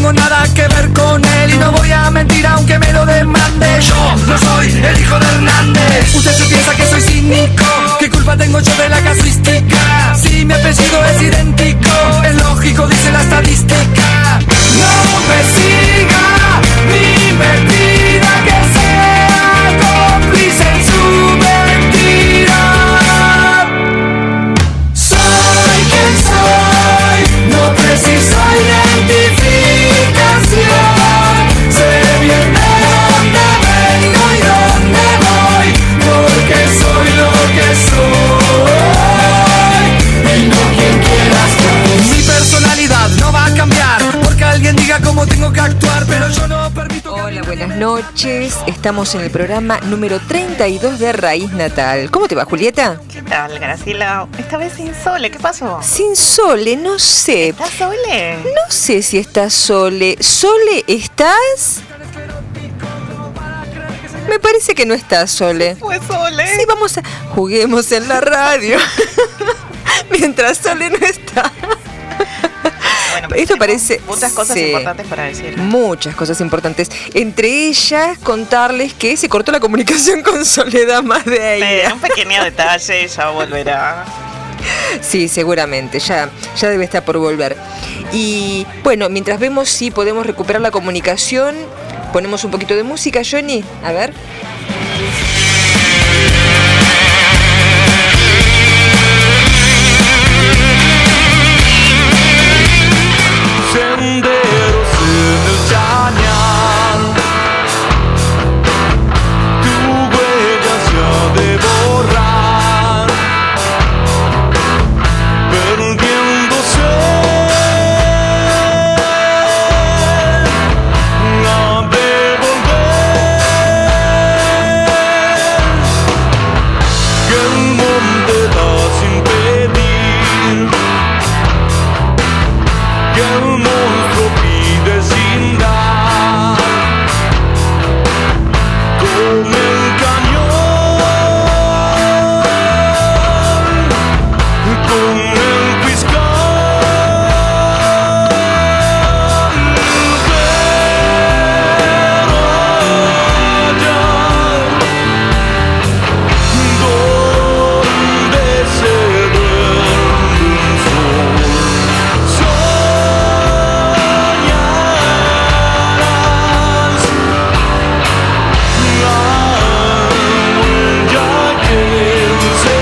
tengo nada que ver con él y no voy a mentir aunque me lo demande. Yo no soy el hijo de Hernández. Usted se piensa que soy cínico. ¿Qué culpa tengo yo de la casuística? Si mi apellido es idéntico, es lógico, dice la estadística. No me siga ni me pida que sea cómplice en su mentira. Soy quien soy, no preciso identificación. Sé bien de dónde vengo y dónde voy, porque soy lo que soy y no quien quieras que. Mi personalidad no va a cambiar porque alguien diga cómo tengo que actuar, pero yo no permito que... Hola, buenas noches. Estamos en el programa número 32 de Raíz Natal. ¿Cómo te va, Julieta? ¿Qué tal, Graciela? Esta vez sin Sole, ¿qué pasó? Sin Sole, no sé. ¿Estás Sole? No sé si estás Sole. ¿Sole estás? Me parece que no estás, Sole. Pues Sole. Sí, vamos a... Juguemos en la radio. Mientras Sole no está. Bueno, Esto parece... muchas cosas sí, importantes para decir. muchas cosas importantes. Entre ellas, contarles que se cortó la comunicación con Soledad Madeira. Un pequeño detalle, ya volverá. Sí, seguramente, ya debe estar por volver. Y bueno, mientras vemos si podemos recuperar la comunicación, ponemos un poquito de música, Johnny. A ver. Senderos en el Chañar, tu huella se ha de borrar, perdiéndose, ha de volver, que el monte da sin pedir, que el monstruo pide sin dar, con el cañón, con el fiscal, pero allá donde se duerme un sol, soñarás la huella que se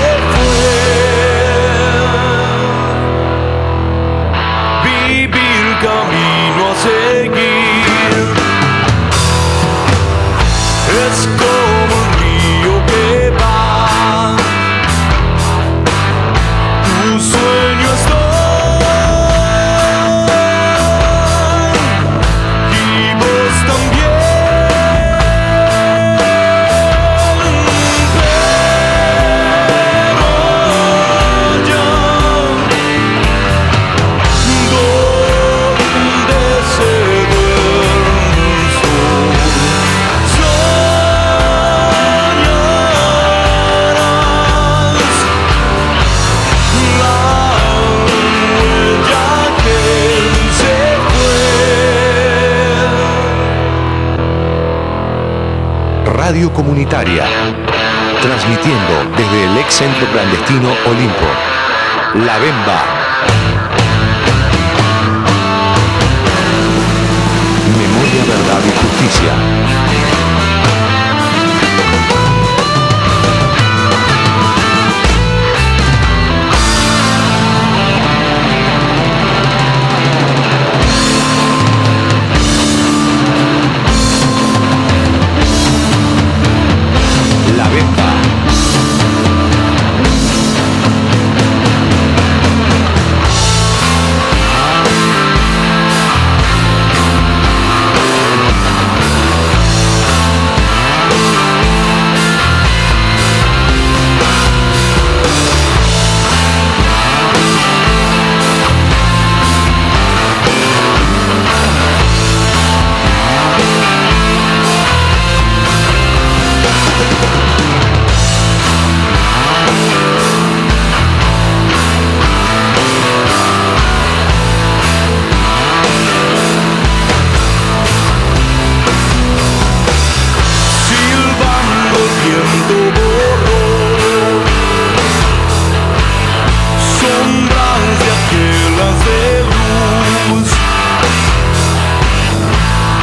fue, vivir camino a seguir, es como un río que va, tu sueño está y vos también, pero allá donde se duerme un sol, soñarás la huella que se fue. Radio Comunitaria, transmitiendo desde el ex centro clandestino Olimpo. La Bemba. Memoria, verdad y justicia. La Bemba.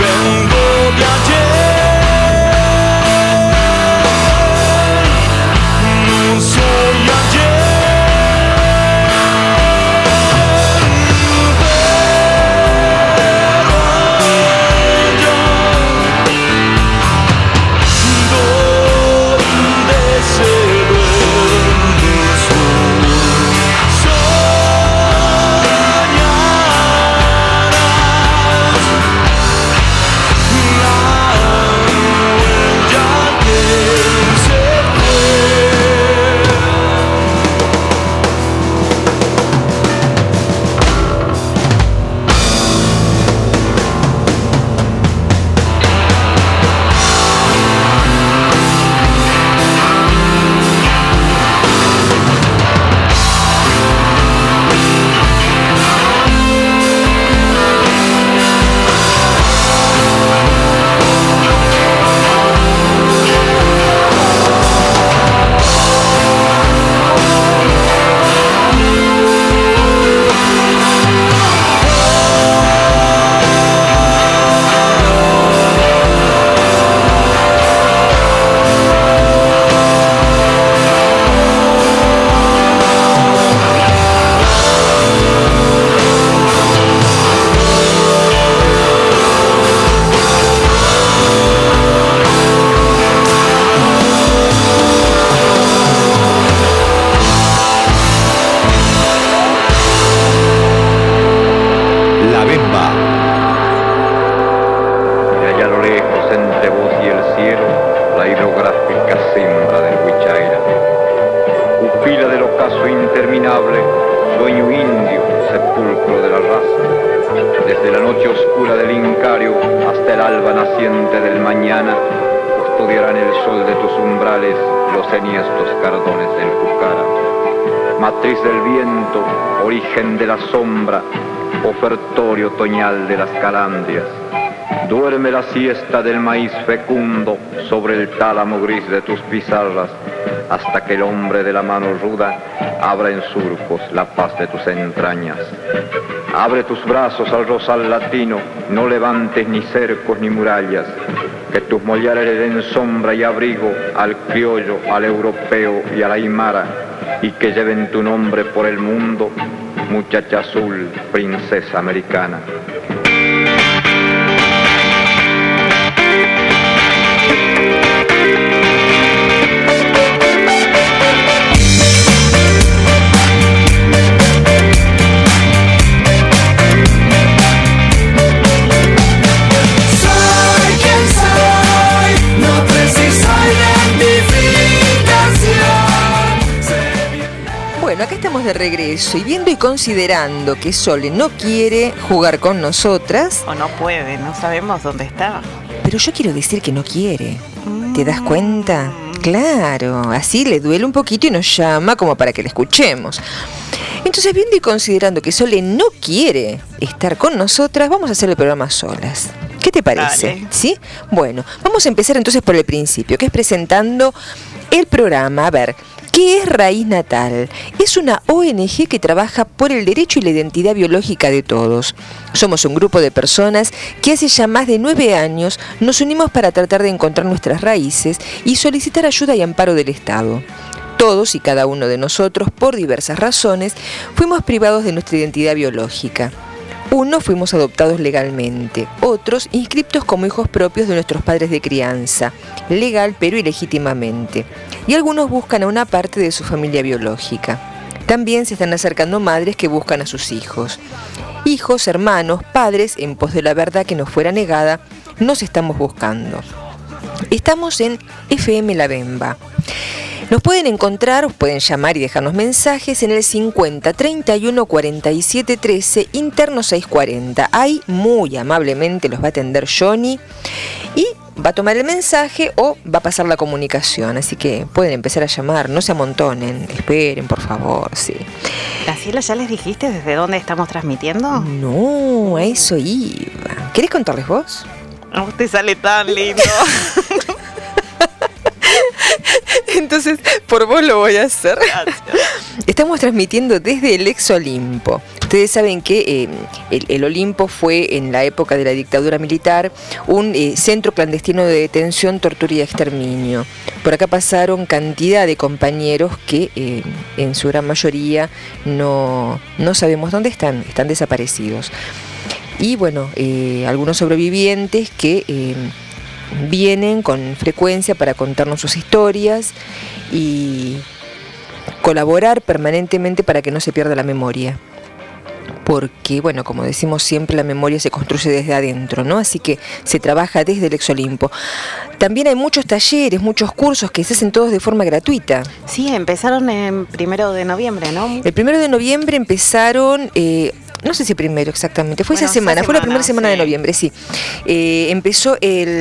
vengo de ayer, no soy ayer. Ofertorio otoñal de las calandrias, duerme la siesta del maíz fecundo sobre el tálamo gris de tus pizarras, hasta que el hombre de la mano ruda abra en surcos la paz de tus entrañas. Abre tus brazos al rosal latino, no levantes ni cercos ni murallas, que tus mollares le den sombra y abrigo al criollo, al europeo y a la aymara, y que lleven tu nombre por el mundo, muchacha azul, princesa americana. Bueno, acá estamos de regreso y viendo y considerando que Sole no quiere jugar con nosotras. O no puede, no sabemos dónde está. Pero yo quiero decir que no quiere. ¿Te das cuenta? Claro, así le duele un poquito y nos llama como para que la escuchemos. Entonces, viendo y considerando que Sole no quiere estar con nosotras, vamos a hacer el programa solas. ¿Qué te parece? Dale. ¿Sí? Bueno, vamos a empezar entonces por el principio, que es presentando el programa. A ver, ¿qué es Raíz Natal? Es una ONG que trabaja por el derecho y la identidad biológica de todos. Somos un grupo de personas que hace ya más de 9 años nos unimos para tratar de encontrar nuestras raíces y solicitar ayuda y amparo del Estado. Todos y cada uno de nosotros, por diversas razones, fuimos privados de nuestra identidad biológica. Unos fuimos adoptados legalmente, otros inscriptos como hijos propios de nuestros padres de crianza, legal pero ilegítimamente, y algunos buscan a una parte de su familia biológica. También se están acercando madres que buscan a sus hijos. Hijos, hermanos, padres, en pos de la verdad que nos fuera negada, nos estamos buscando. Estamos en FM La Bemba. Nos pueden encontrar, os pueden llamar y dejarnos mensajes en el 50 31 47 13, interno 640. Ahí muy amablemente los va a atender Johnny y va a tomar el mensaje o va a pasar la comunicación. Así que pueden empezar a llamar, no se amontonen, esperen por favor, sí. Graciela, ¿ya les dijiste desde dónde estamos transmitiendo? No, a eso iba. ¿Querés contarles vos? No te sale tan lindo. Entonces, por vos lo voy a hacer. Gracias. Estamos transmitiendo desde el ex Olimpo. Ustedes saben que el Olimpo fue, en la época de la dictadura militar, un centro clandestino de detención, tortura y exterminio. Por acá pasaron cantidad de compañeros que en su gran mayoría no sabemos dónde están desaparecidos. Y bueno, algunos sobrevivientes que vienen con frecuencia para contarnos sus historias y colaborar permanentemente para que no se pierda la memoria. Porque, bueno, como decimos siempre, la memoria se construye desde adentro, ¿no? Así que se trabaja desde el ex Olimpo. También hay muchos talleres, muchos cursos que se hacen todos de forma gratuita. Sí, empezaron en 1 de noviembre, ¿no? El 1 de noviembre empezaron... no sé si primero exactamente, fue esa semana, fue la primera semana de noviembre, sí. Empezó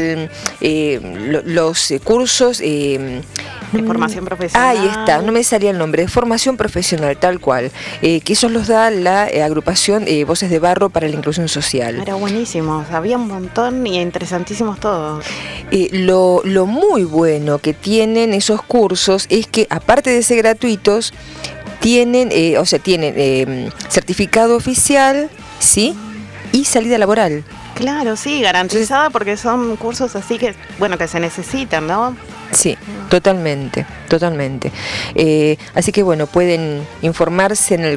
los cursos... de formación profesional. Ahí está, no me salía el nombre, de formación profesional, tal cual. Que esos los da la agrupación Voces de Barro para la Inclusión Social. Era buenísimo, había un montón y interesantísimos todos. Lo muy bueno que tienen esos cursos es que, aparte de ser gratuitos, tienen certificado oficial, ¿sí? Y salida laboral. Claro, sí, garantizada, porque son cursos así que, bueno, que se necesitan, ¿no? Sí, totalmente. Así que bueno, pueden informarse en el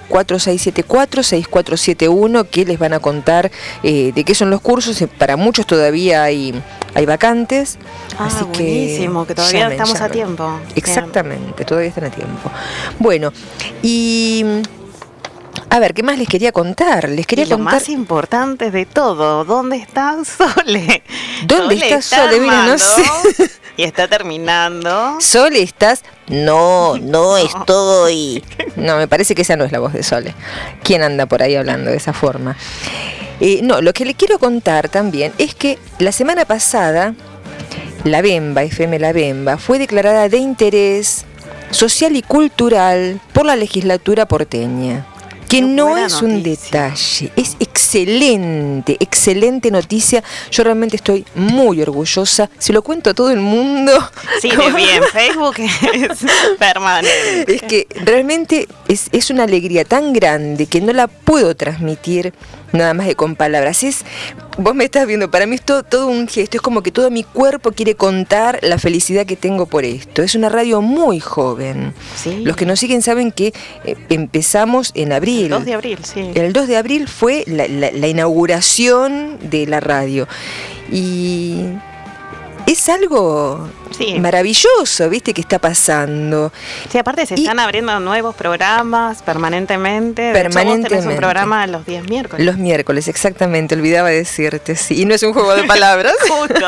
4674-6471, que les van a contar de qué son los cursos. Para muchos todavía hay vacantes. Así buenísimo, que todavía estamos a tiempo. Exactamente, todavía están a tiempo. Bueno, y... a ver, ¿qué más les quería contar? Lo más importante de todo, ¿dónde está Sole? ¿Dónde está Sole? Mira, no sé. Y está terminando. Sole, ¿estás? No estoy. No, me parece que esa no es la voz de Sole. ¿Quién anda por ahí hablando de esa forma? No, lo que le quiero contar también es que la semana pasada, La Bemba, FM La Bemba, fue declarada de interés social y cultural por la legislatura porteña. Que no es un detalle, es excelente noticia. Yo realmente estoy muy orgullosa. Se lo cuento a todo el mundo. Sí, de bien, Facebook es permanente. Es que realmente es una alegría tan grande que no la puedo transmitir nada más que con palabras. Vos me estás viendo, para mí es todo un gesto, es como que todo mi cuerpo quiere contar la felicidad que tengo por esto. Es una radio muy joven. Sí. Los que nos siguen saben que empezamos en abril. El 2 de abril, sí. El 2 de abril fue la inauguración de la radio. Y es algo maravilloso, ¿viste? Que está pasando. Sí, aparte se están abriendo nuevos programas permanentemente. De hecho, vos tenés un programa los 10 miércoles. Los miércoles, exactamente, olvidaba decirte, sí. Y no es un juego de palabras. Justo.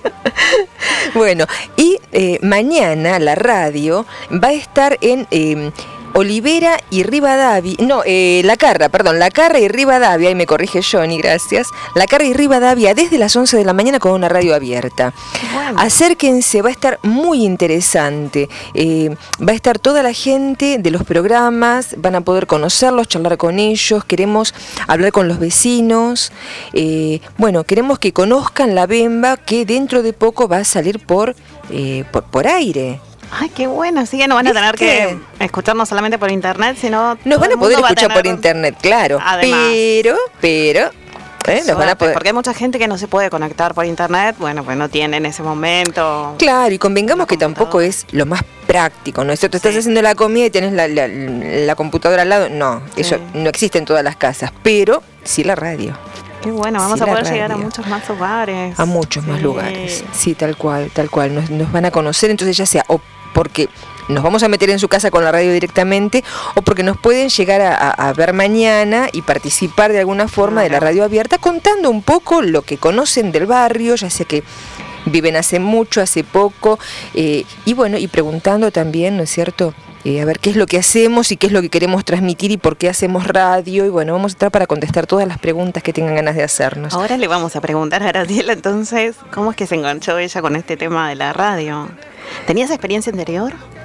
Bueno, y mañana la radio va a estar en... Olivera y Rivadavia, La Carra y Rivadavia, y me corrige Johnny, gracias. La Carra y Rivadavia desde las 11 de la mañana con una radio abierta. Bueno. Acérquense, va a estar muy interesante. Va a estar toda la gente de los programas, van a poder conocerlos, charlar con ellos, queremos hablar con los vecinos. Queremos que conozcan La Bemba, que dentro de poco va a salir por aire. Ay, qué bueno, así que no van a tener que escucharnos solamente por internet, sino... Nos van a poder escuchar por internet, claro. Además. Pero nos van a poder... Porque hay mucha gente que no se puede conectar por internet, bueno, pues no tiene en ese momento... Claro, y convengamos que tampoco es lo más práctico, ¿no? Tú estás haciendo la comida y tenés la computadora al lado. No, eso no existe en todas las casas, pero sí la radio. Qué bueno, vamos a poder llegar a muchos más hogares. A muchos más lugares, sí, tal cual. Nos van a conocer, entonces ya sea o porque nos vamos a meter en su casa con la radio directamente, o porque nos pueden llegar a ver mañana y participar de alguna forma de la radio abierta, contando un poco lo que conocen del barrio, ya sea que viven hace mucho, hace poco, y preguntando también, ¿no es cierto?, a ver qué es lo que hacemos y qué es lo que queremos transmitir y por qué hacemos radio. Y bueno, vamos a estar para contestar todas las preguntas que tengan ganas de hacernos. Ahora le vamos a preguntar a Graciela, entonces, ¿cómo es que se enganchó ella con este tema de la radio? ¿Tenías experiencia anterior?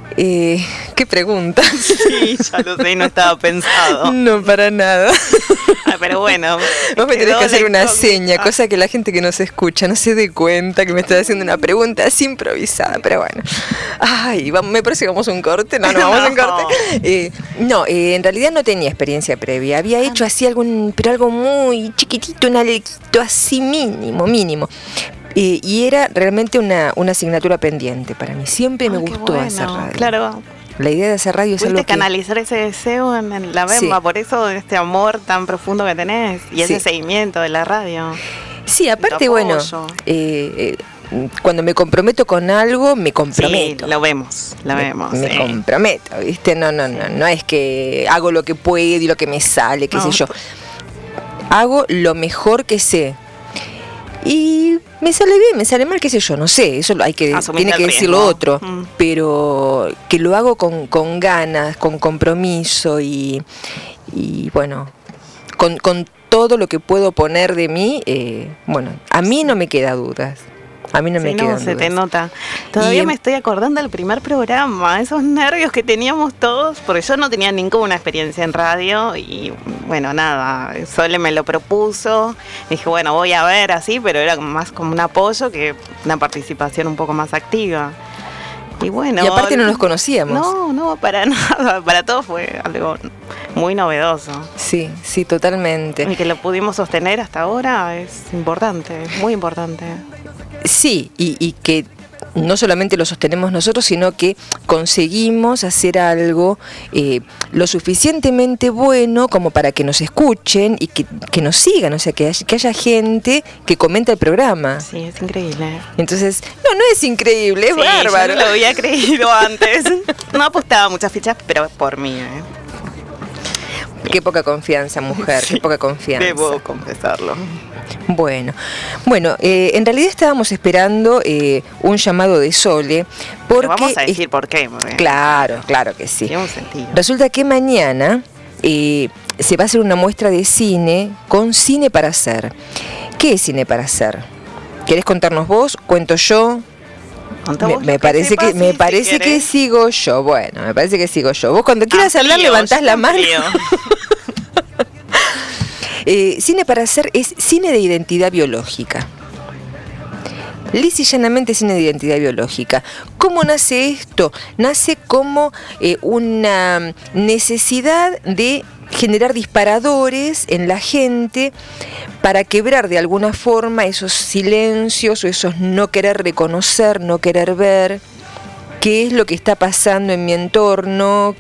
¿Qué pregunta? Sí, ya lo sé, no estaba pensado. No, para nada. Pero bueno. Vos me tenés que hacer una seña, cosa que la gente que nos escucha no se dé cuenta que me estás haciendo una pregunta así improvisada, pero bueno. Ay, me parece que vamos a un corte. No vamos a un corte. En realidad no tenía experiencia previa. Había hecho así pero algo muy chiquitito, un alequito así mínimo. Y era realmente una asignatura pendiente para mí. Siempre me gustó hacer radio. Claro. La idea de hacer radio es algo que... canalizar ese deseo en la Bemba, por eso este amor tan profundo que tenés y ese seguimiento de la radio. Sí, aparte, bueno, cuando me comprometo con algo, me comprometo. Sí, lo vemos. Me comprometo, ¿viste? No es que hago lo que puedo y lo que me sale, qué sé yo. Hago lo mejor que sé. Y me sale bien, me sale mal, qué sé yo, no sé, eso tiene que decirlo otro, pero que lo hago con ganas, con compromiso y bueno, con todo lo que puedo poner de mí, a mí no me queda dudas. A mí no me quedan dudas. Se te nota. Todavía me estoy acordando del primer programa, esos nervios que teníamos todos, porque yo no tenía ninguna experiencia en radio y bueno, nada, Sole me lo propuso, dije bueno, voy a ver así, pero era más como un apoyo que una participación un poco más activa. Y bueno. Y aparte no nos conocíamos. No, para nada, para todos fue algo muy novedoso. Sí, totalmente. Y que lo pudimos sostener hasta ahora es importante, muy importante. Sí, y que no solamente lo sostenemos nosotros, sino que conseguimos hacer algo lo suficientemente bueno como para que nos escuchen y que nos sigan, o sea, que haya gente que comenta el programa. Sí, es increíble. Entonces, no es increíble, es bárbaro. Yo no lo había creído antes. No apostaba muchas fichas, pero por mí, Qué poca confianza, mujer, qué poca confianza. Debo confesarlo. Bueno, en realidad estábamos esperando un llamado de Sole. Porque vamos a decir por qué. Claro que sí. Tiene un sentido. Resulta que mañana se va a hacer una muestra de cine con Cine para Hacer. ¿Qué es Cine para Hacer? ¿Querés contarnos vos? ¿Cuento yo? Me parece que sigo yo. Bueno, me parece que sigo yo. Vos cuando quieras hablar levantás la mano. Cine para Hacer es cine de identidad biológica. Lisa y llanamente cine de identidad biológica. ¿Cómo nace esto? Nace como una necesidad de generar disparadores en la gente para quebrar de alguna forma esos silencios o esos no querer reconocer, no querer ver qué es lo que está pasando en mi entorno,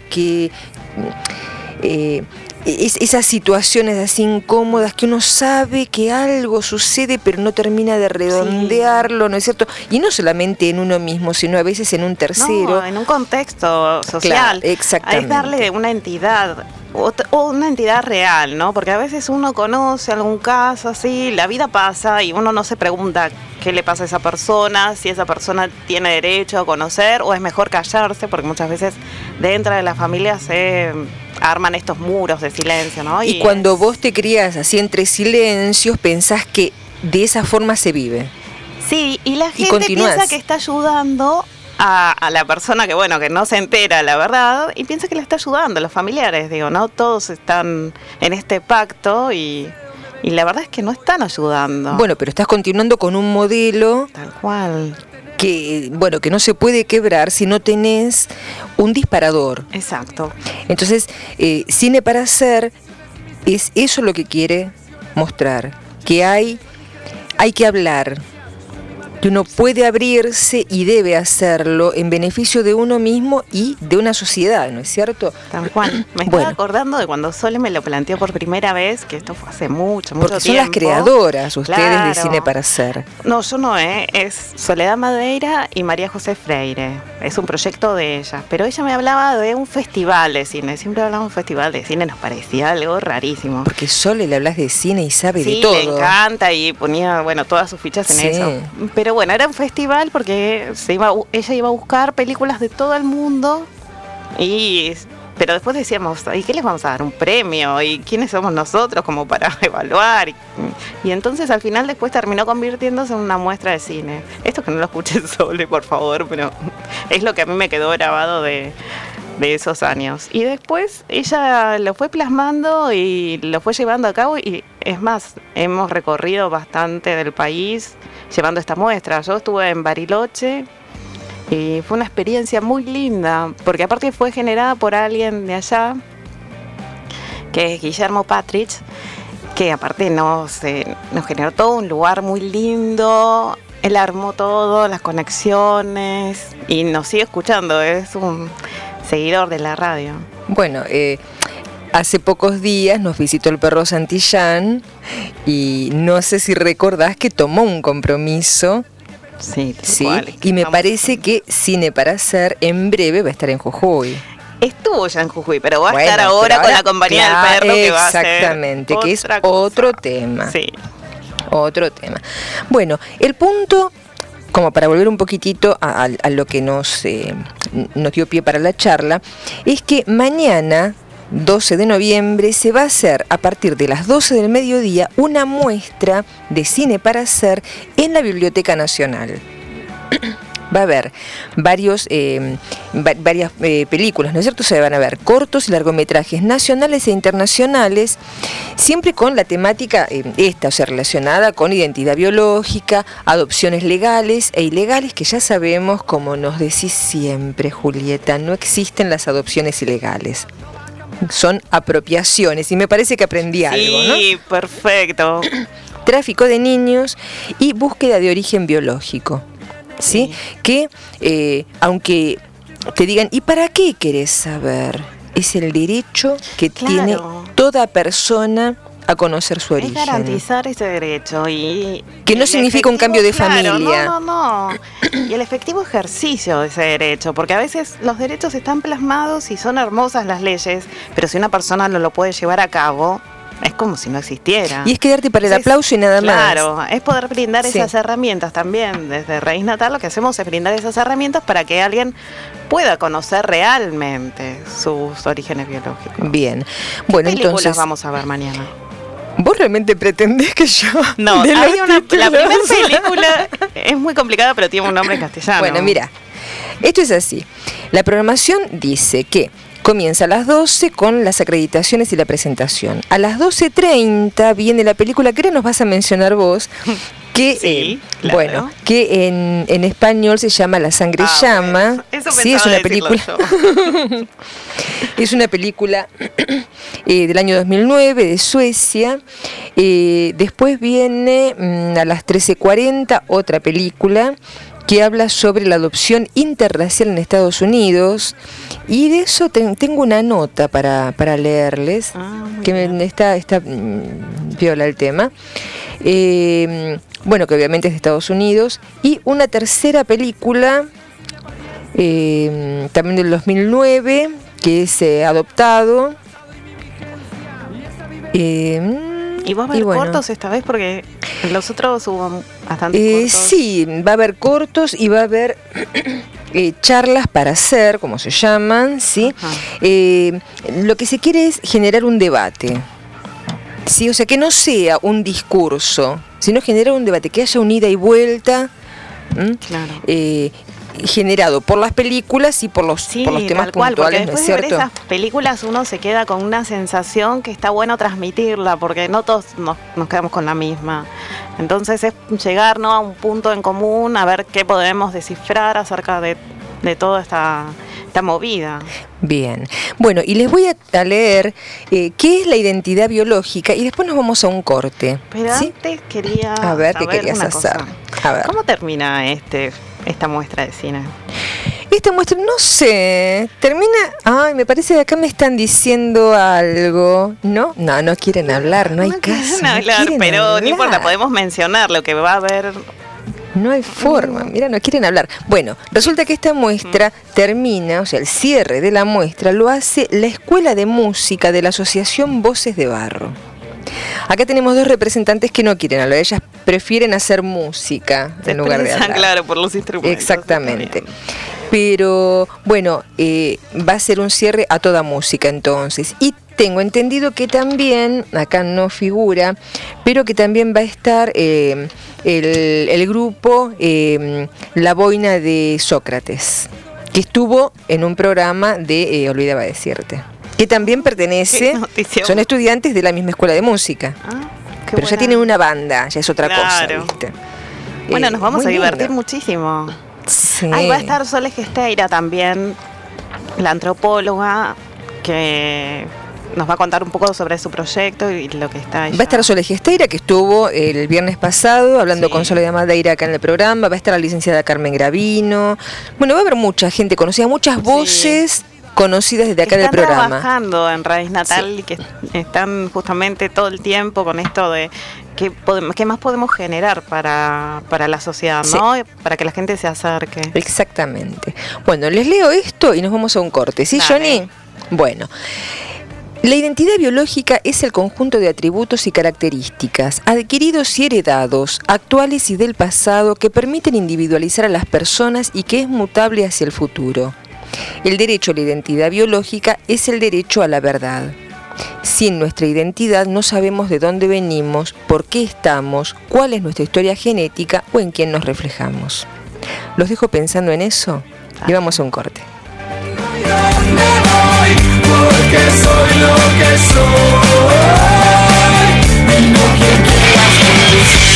esas situaciones así incómodas que uno sabe que algo sucede pero no termina de redondearlo, ¿no es cierto? Y no solamente en uno mismo, sino a veces en un tercero. No, en un contexto social. Claro, exactamente. Es darle una entidad o una entidad real, ¿no? Porque a veces uno conoce algún caso así, la vida pasa y uno no se pregunta qué le pasa a esa persona, si esa persona tiene derecho a conocer o es mejor callarse, porque muchas veces dentro de la familia se arman estos muros de silencio, ¿no? Y cuando vos te criás así entre silencios, pensás que de esa forma se vive. Sí, y la gente piensa que está ayudando a la persona que no se entera la verdad y piensa que le está ayudando, los familiares, ¿no? Todos están en este pacto y la verdad es que no están ayudando. Bueno, pero estás continuando con un modelo... Tal cual. Que no se puede quebrar si no tenés un disparador. Exacto. Entonces, Cine para Hacer es eso lo que quiere mostrar, que hay que hablar, que uno puede abrirse y debe hacerlo en beneficio de uno mismo y de una sociedad, ¿no es cierto? Tal cual. Me estaba acordando de cuando Sole me lo planteó por primera vez, que esto fue hace mucho tiempo. Porque son las creadoras ustedes de Cine para Hacer. No, yo no, es Soledad Madeira y María José Freire. Es un proyecto de ellas. Pero ella me hablaba de un festival de cine. Siempre hablaba de un festival de cine, nos parecía algo rarísimo. Porque Sole le hablas de cine y sabe de todo. Sí, le encanta y ponía, todas sus fichas en eso. Pero era un festival porque ella iba a buscar películas de todo el mundo y Pero después decíamos, ¿y qué les vamos a dar? ¿Un premio? ¿Y quiénes somos nosotros como para evaluar? Y entonces al final después terminó convirtiéndose en una muestra de cine. Esto que no lo escuchen Sole, por favor, pero es lo que a mí me quedó grabado de esos años. Y después ella lo fue plasmando y lo fue llevando a cabo, y es más, hemos recorrido bastante del país llevando esta muestra. Yo estuve en Bariloche y fue una experiencia muy linda, porque aparte fue generada por alguien de allá, que es Guillermo Patrick, que aparte nos generó todo un lugar muy lindo. Él armó todo, las conexiones, y nos sigue escuchando, es un seguidor de la radio. Bueno, hace pocos días nos visitó el perro Santillán y no sé si recordás que tomó un compromiso. Sí, Sí, y me parece que Cine para Hacer en breve va a estar en Jujuy. Estuvo ya en Jujuy, pero va a estar ahora con la compañía del perro, que va a ser exactamente, que es otra cosa. otro tema. Sí. Otro tema. Bueno, el punto, como para volver un poquitito a lo que nos dio pie para la charla, es que mañana, 12 de noviembre, se va a hacer a partir de las 12 del mediodía una muestra de Cine para Hacer en la Biblioteca Nacional. Va a haber varias películas, ¿no es cierto? Se van a ver cortos y largometrajes nacionales e internacionales, siempre con la temática esta, o sea, relacionada con identidad biológica, adopciones legales e ilegales, que ya sabemos, como nos decís siempre, Julieta, no existen las adopciones ilegales. Son apropiaciones, y me parece que aprendí algo, ¿no? Sí, perfecto. Tráfico de niños y búsqueda de origen biológico. ¿Sí? Que aunque te digan, ¿y para qué querés saber? Es el derecho que tiene toda persona a conocer su origen. Es garantizar ese derecho, y que no significa un cambio de familia. No. Y el efectivo ejercicio de ese derecho, porque a veces los derechos están plasmados y son hermosas las leyes, pero si una persona no lo puede llevar a cabo, es como si no existiera. Y es quedarte para el aplauso y nada más. Claro, es poder brindar esas herramientas también. Desde Raíz Natal lo que hacemos es brindar esas herramientas para que alguien pueda conocer realmente sus orígenes biológicos. Bien. Bueno, ¿Qué películas entonces vamos a ver mañana? ¿Vos realmente pretendés que yo...? No, la primera película es muy complicada, pero tiene un nombre en castellano. Bueno, mira, esto es así. La programación dice que comienza a las 12 con las acreditaciones y la presentación. A las 12:30 viene la película que ahora nos vas a mencionar vos, que sí, claro. Bueno, que en español se llama La Sangre Llama. Eso sí, es una película. Es una película del año 2009 de Suecia. Después viene a las 13:40 otra película que habla sobre la adopción interracial en Estados Unidos, y de eso tengo una nota para leerles, que está piola el tema. Bueno, que obviamente es de Estados Unidos, y una tercera película también del 2009, que es Adoptado. ¿Y vas a ver cortos esta vez? Porque los otros hubo bastante cortos. Sí, va a haber cortos y va a haber charlas para hacer, como se llaman, ¿sí? Lo que se quiere es generar un debate, ¿sí? O sea, que no sea un discurso, sino generar un debate, que haya un ida y vuelta. Claro. Generado por las películas y por los temas puntuales, ¿no es cierto? De ver esas películas uno se queda con una sensación que está bueno transmitirla, porque no todos nos quedamos con la misma. Entonces es llegar, ¿no?, a un punto en común, a ver qué podemos descifrar acerca de toda esta movida. Bien, bueno, y les voy a leer qué es la identidad biológica, y después nos vamos a un corte. Pero ¿sí? Antes quería a ver saber qué querías una hacer. cosa. A ver. ¿Cómo termina esta muestra de cine? Esta muestra, no sé, termina... Ay, me parece que acá me están diciendo algo. ¿No? No quieren hablar, no hay caso. No quieren hablar, no importa, podemos mencionar lo que va a haber. No hay forma, mira, no quieren hablar. Bueno, resulta que esta muestra termina, o sea, el cierre de la muestra lo hace la Escuela de Música de la Asociación Voces de Barro. Acá tenemos dos representantes que no quieren hablar, ellas prefieren hacer música en lugar de hablar. Claro, por los instrumentos. Exactamente. Pero bueno, va a ser un cierre a toda música entonces. Y tengo entendido que también, acá no figura, pero que también va a estar el grupo La Boina de Sócrates, que estuvo en un programa de Olvidaba decirte, que también pertenece, son estudiantes de la misma escuela de música, pero buena. Ya tienen una banda, ya es otra cosa, ¿viste? Bueno, nos vamos a divertir muchísimo. Sí. Ahí va a estar Sole Gesteira también, la antropóloga, que nos va a contar un poco sobre su proyecto y lo que está allá. Va a estar Sole Gesteira, que estuvo el viernes pasado hablando con Soledad Madeira acá en el programa. Va a estar la licenciada Carmen Gravino. Bueno, va a haber mucha gente conocida, muchas voces conocidas desde acá del programa. Están trabajando en Raíz Natal y que están justamente todo el tiempo con esto de qué más podemos generar para la sociedad, ¿no? Para que la gente se acerque. Exactamente. Bueno, les leo esto y nos vamos a un corte. ¿Sí, Johnny? Bueno. La identidad biológica es el conjunto de atributos y características, adquiridos y heredados, actuales y del pasado, que permiten individualizar a las personas y que es mutable hacia el futuro. El derecho a la identidad biológica es el derecho a la verdad. Sin nuestra identidad no sabemos de dónde venimos, por qué estamos, cuál es nuestra historia genética o en quién nos reflejamos. Los dejo pensando en eso y vamos a un corte. Porque soy lo que soy y no quien quieras ser.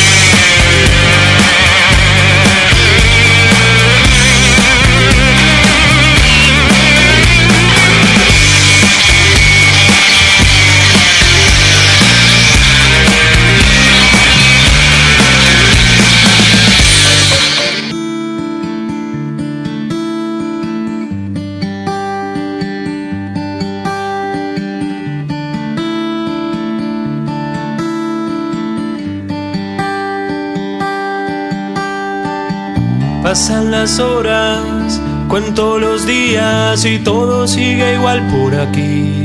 Pasan las horas, cuento los días y todo sigue igual por aquí.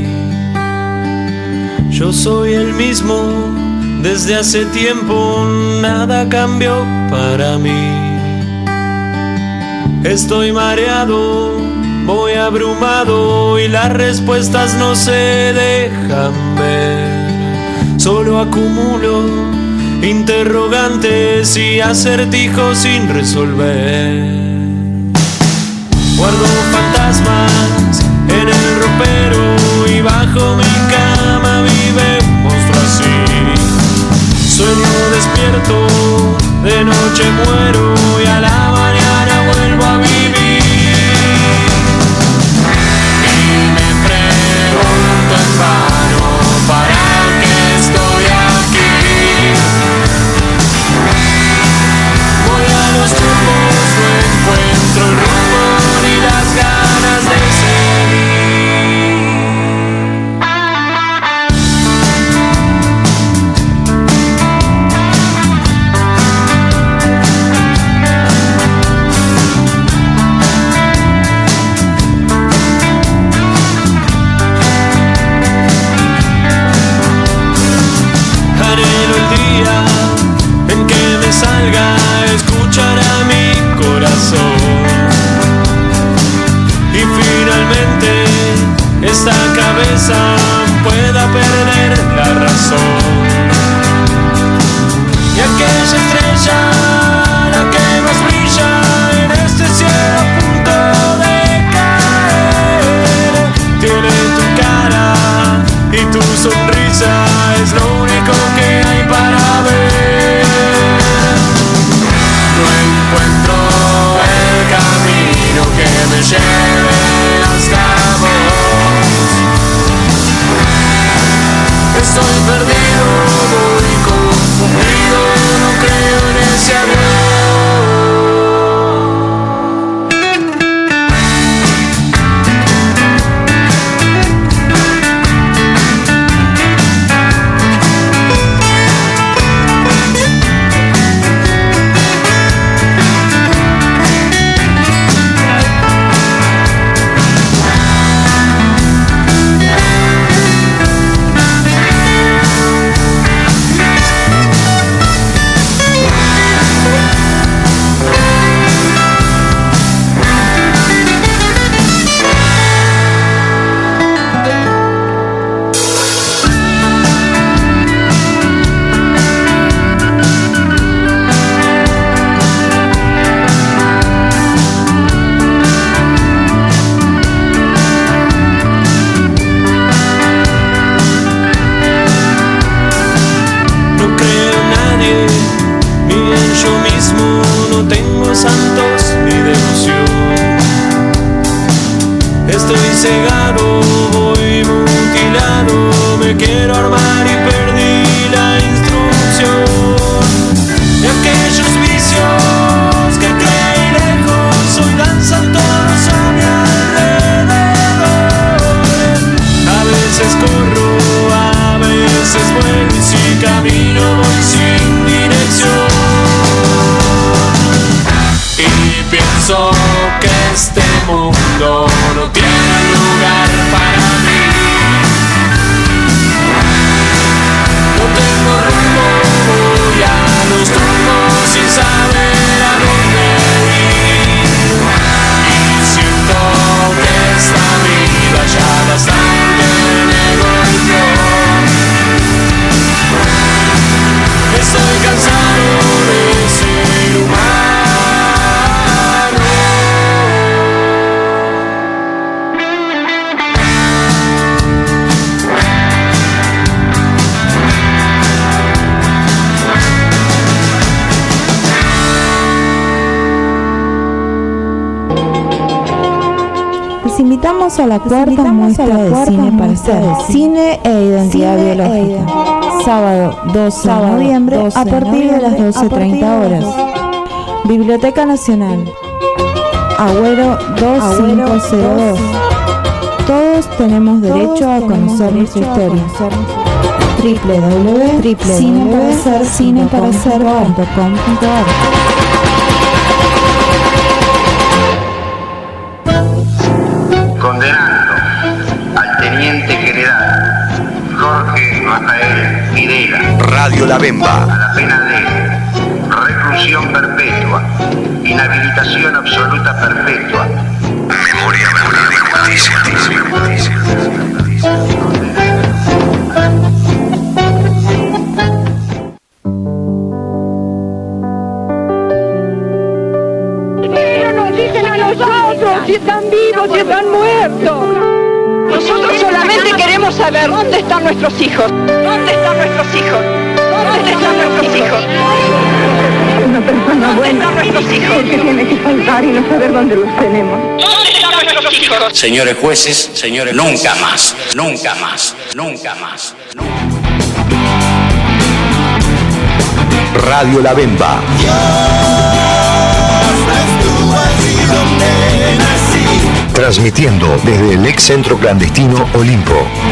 Yo soy el mismo desde hace tiempo, nada cambió para mí. Estoy mareado, voy abrumado y las respuestas no se dejan ver. Solo acumulo interrogantes y acertijos sin resolver. Guardo fantasmas en el ropero y bajo mi cama vive un monstruo así. Sueño despierto, de noche muero y a la mañana vuelvo a vivir. Y me pregunto en vano para qué estoy aquí. Los tumbos no encuentro el rumbo ni las ganas de anhelo el día en que me salga a escuchar a mi corazón y finalmente esta cabeza pueda perder la razón. Y aquella estrella, la que más brilla en este cielo a punto de caer, tiene tu cara y tu sonrisa, es lo único que hay para ver. No encuentro el camino que me lleve hasta vos. Estoy perdido. pienso que este mundo no tiene lugar para mí. No tengo rumbo, voy a los tumbos sin saber a dónde ir. Y siento que esta vida ya bastante me golpeó. Estoy cansado de ser humano. Les invitamos a la cuarta muestra de cine para hacer cine e identidad biológica. Sábado 12 de noviembre a partir de las 12:30 horas. Biblioteca Nacional. Agüero 2502. Todos tenemos derecho a conocer nuestra historia. www.cineparahacer.com.ar. Condenando al teniente general Jorge Rafael Videla Radio La Bemba. a la pena de reclusión perpetua, inhabilitación absoluta perpetua. Memoria de justicia. Pero nos dicen a nosotros si están vivos, si están muertos. Nosotros solamente queremos saber dónde están nuestros hijos. ¿Dónde están nuestros hijos? ¿Dónde están nuestros hijos? Una persona buena, nuestros hijos, que tiene que faltar y no saber dónde los tenemos. ¿Dónde están nuestros hijos? Señores jueces, señores, nunca más, nunca más, nunca más. Radio La Bemba. Transmitiendo desde el ex centro clandestino Olimpo.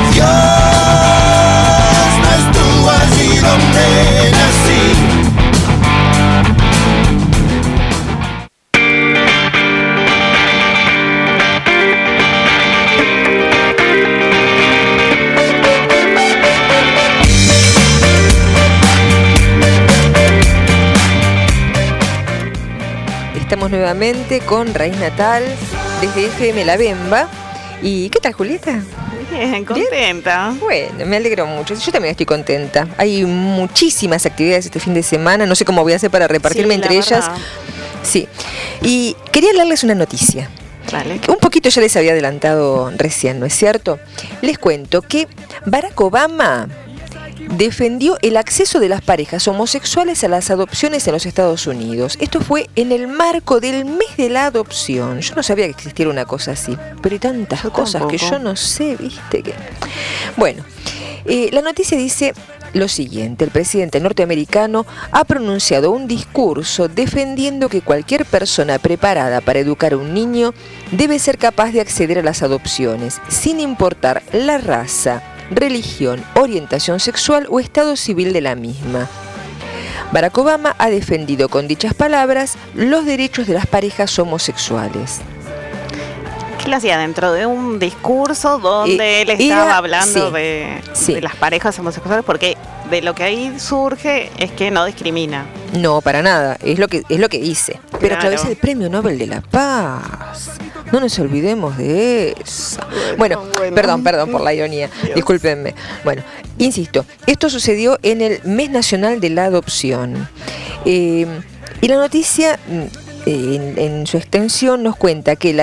Estamos nuevamente con Raíz Natal desde FM La Bemba. ¿Y qué tal, Julieta? Bien, contenta. Bueno, me alegro mucho. Yo también estoy contenta. Hay muchísimas actividades este fin de semana. No sé cómo voy a hacer para repartirme entre ellas. Sí. Y quería leerles una noticia. Vale. Un poquito ya les había adelantado recién, ¿no es cierto? Les cuento que Barack Obama defendió el acceso de las parejas homosexuales a las adopciones en los Estados Unidos. Esto fue en el marco del mes de la adopción. Yo no sabía que existiera una cosa así, pero hay tantas cosas que yo no sé, ¿viste? Bueno, la noticia dice lo siguiente: el presidente norteamericano ha pronunciado un discurso defendiendo que cualquier persona preparada para educar a un niño debe ser capaz de acceder a las adopciones, sin importar la raza, religión, orientación sexual o estado civil de la misma. Barack Obama ha defendido con dichas palabras los derechos de las parejas homosexuales. ¿Qué lo hacía dentro de un discurso donde él estaba hablando de las parejas homosexuales? Porque de lo que ahí surge es que no discrimina. No, para nada, es lo que dice. Pero claro, es el Premio Nobel de la Paz. No nos olvidemos de eso. Bueno, perdón por la ironía. Dios. Discúlpenme. Bueno, insisto, esto sucedió en el Mes Nacional de la Adopción. Y la noticia, en su extensión, nos cuenta que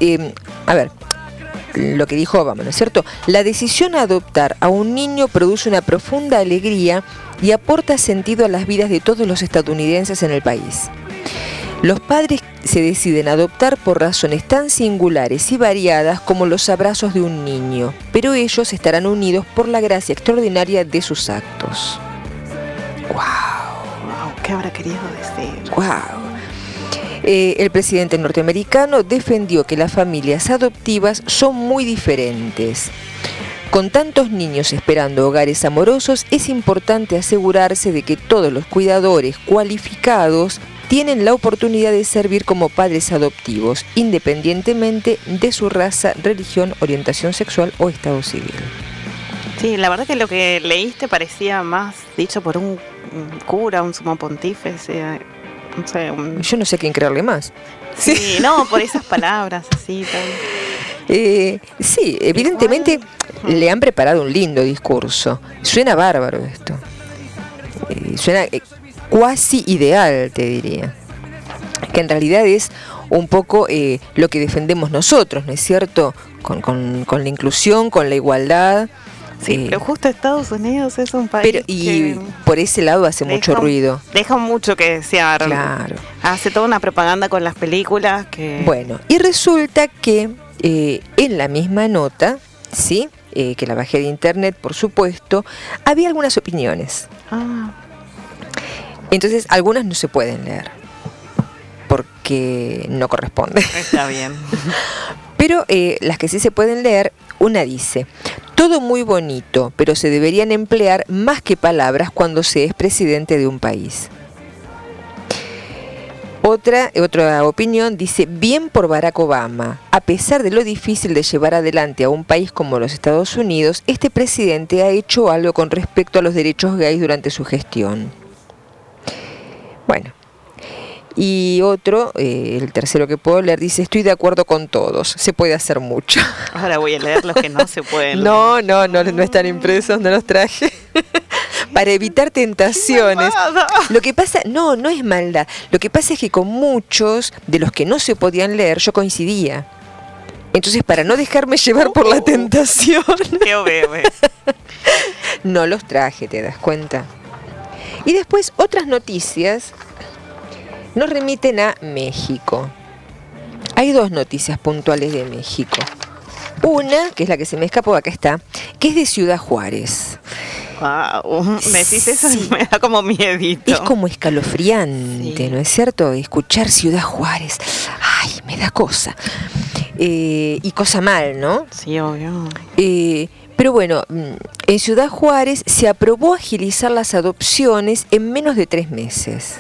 lo que dijo Obama, ¿no es cierto? La decisión a adoptar a un niño produce una profunda alegría y aporta sentido a las vidas de todos los estadounidenses en el país. Los padres se deciden a adoptar por razones tan singulares y variadas como los abrazos de un niño, pero ellos estarán unidos por la gracia extraordinaria de sus actos. ¡Wow! ¿Qué habrá querido decir? ¡Wow! El presidente norteamericano defendió que las familias adoptivas son muy diferentes. Con tantos niños esperando hogares amorosos, es importante asegurarse de que todos los cuidadores cualificados tienen la oportunidad de servir como padres adoptivos, independientemente de su raza, religión, orientación sexual o estado civil. Sí, la verdad que lo que leíste parecía más dicho por un cura, un sumo pontífice, no sé. Yo no sé a quién creerle más. Sí, no, por esas palabras así. Sí, evidentemente le han preparado un lindo discurso. Suena bárbaro esto. Suena cuasi ideal, te diría. Que en realidad es un poco lo que defendemos nosotros, ¿no es cierto? Con la inclusión, con la igualdad. Sí, pero justo Estados Unidos es un país que por ese lado hace mucho ruido. Deja mucho que desear. Claro. Hace toda una propaganda con las películas que... Bueno, y resulta que en la misma nota, ¿sí? Que la bajé de internet, por supuesto, había algunas opiniones. Entonces, algunas no se pueden leer, porque no corresponde. Está bien. Pero las que sí se pueden leer, una dice: todo muy bonito, pero se deberían emplear más que palabras cuando se es presidente de un país. Otra opinión dice: bien por Barack Obama. A pesar de lo difícil de llevar adelante a un país como los Estados Unidos, este presidente ha hecho algo con respecto a los derechos gays durante su gestión. Bueno. Y otro, el tercero que puedo leer, dice: estoy de acuerdo con todos, se puede hacer mucho. Ahora voy a leer los que no se pueden leer. No están impresos, no los traje. Para evitar tentaciones. Lo que pasa, no es maldad. Lo que pasa es que con muchos de los que no se podían leer yo coincidía. Entonces, para no dejarme llevar por la tentación, no los traje, ¿te das cuenta? Y después otras noticias nos remiten a México. Hay dos noticias puntuales de México. Una, que es la que se me escapó, acá está, que es de Ciudad Juárez. Wow, me decís eso y me da como miedito. Es como escalofriante, ¿no es cierto? Escuchar Ciudad Juárez. Ay, me da cosa. Y cosa mal, ¿no? Sí, obvio. Pero bueno, en Ciudad Juárez se aprobó agilizar las adopciones en menos de 3 meses.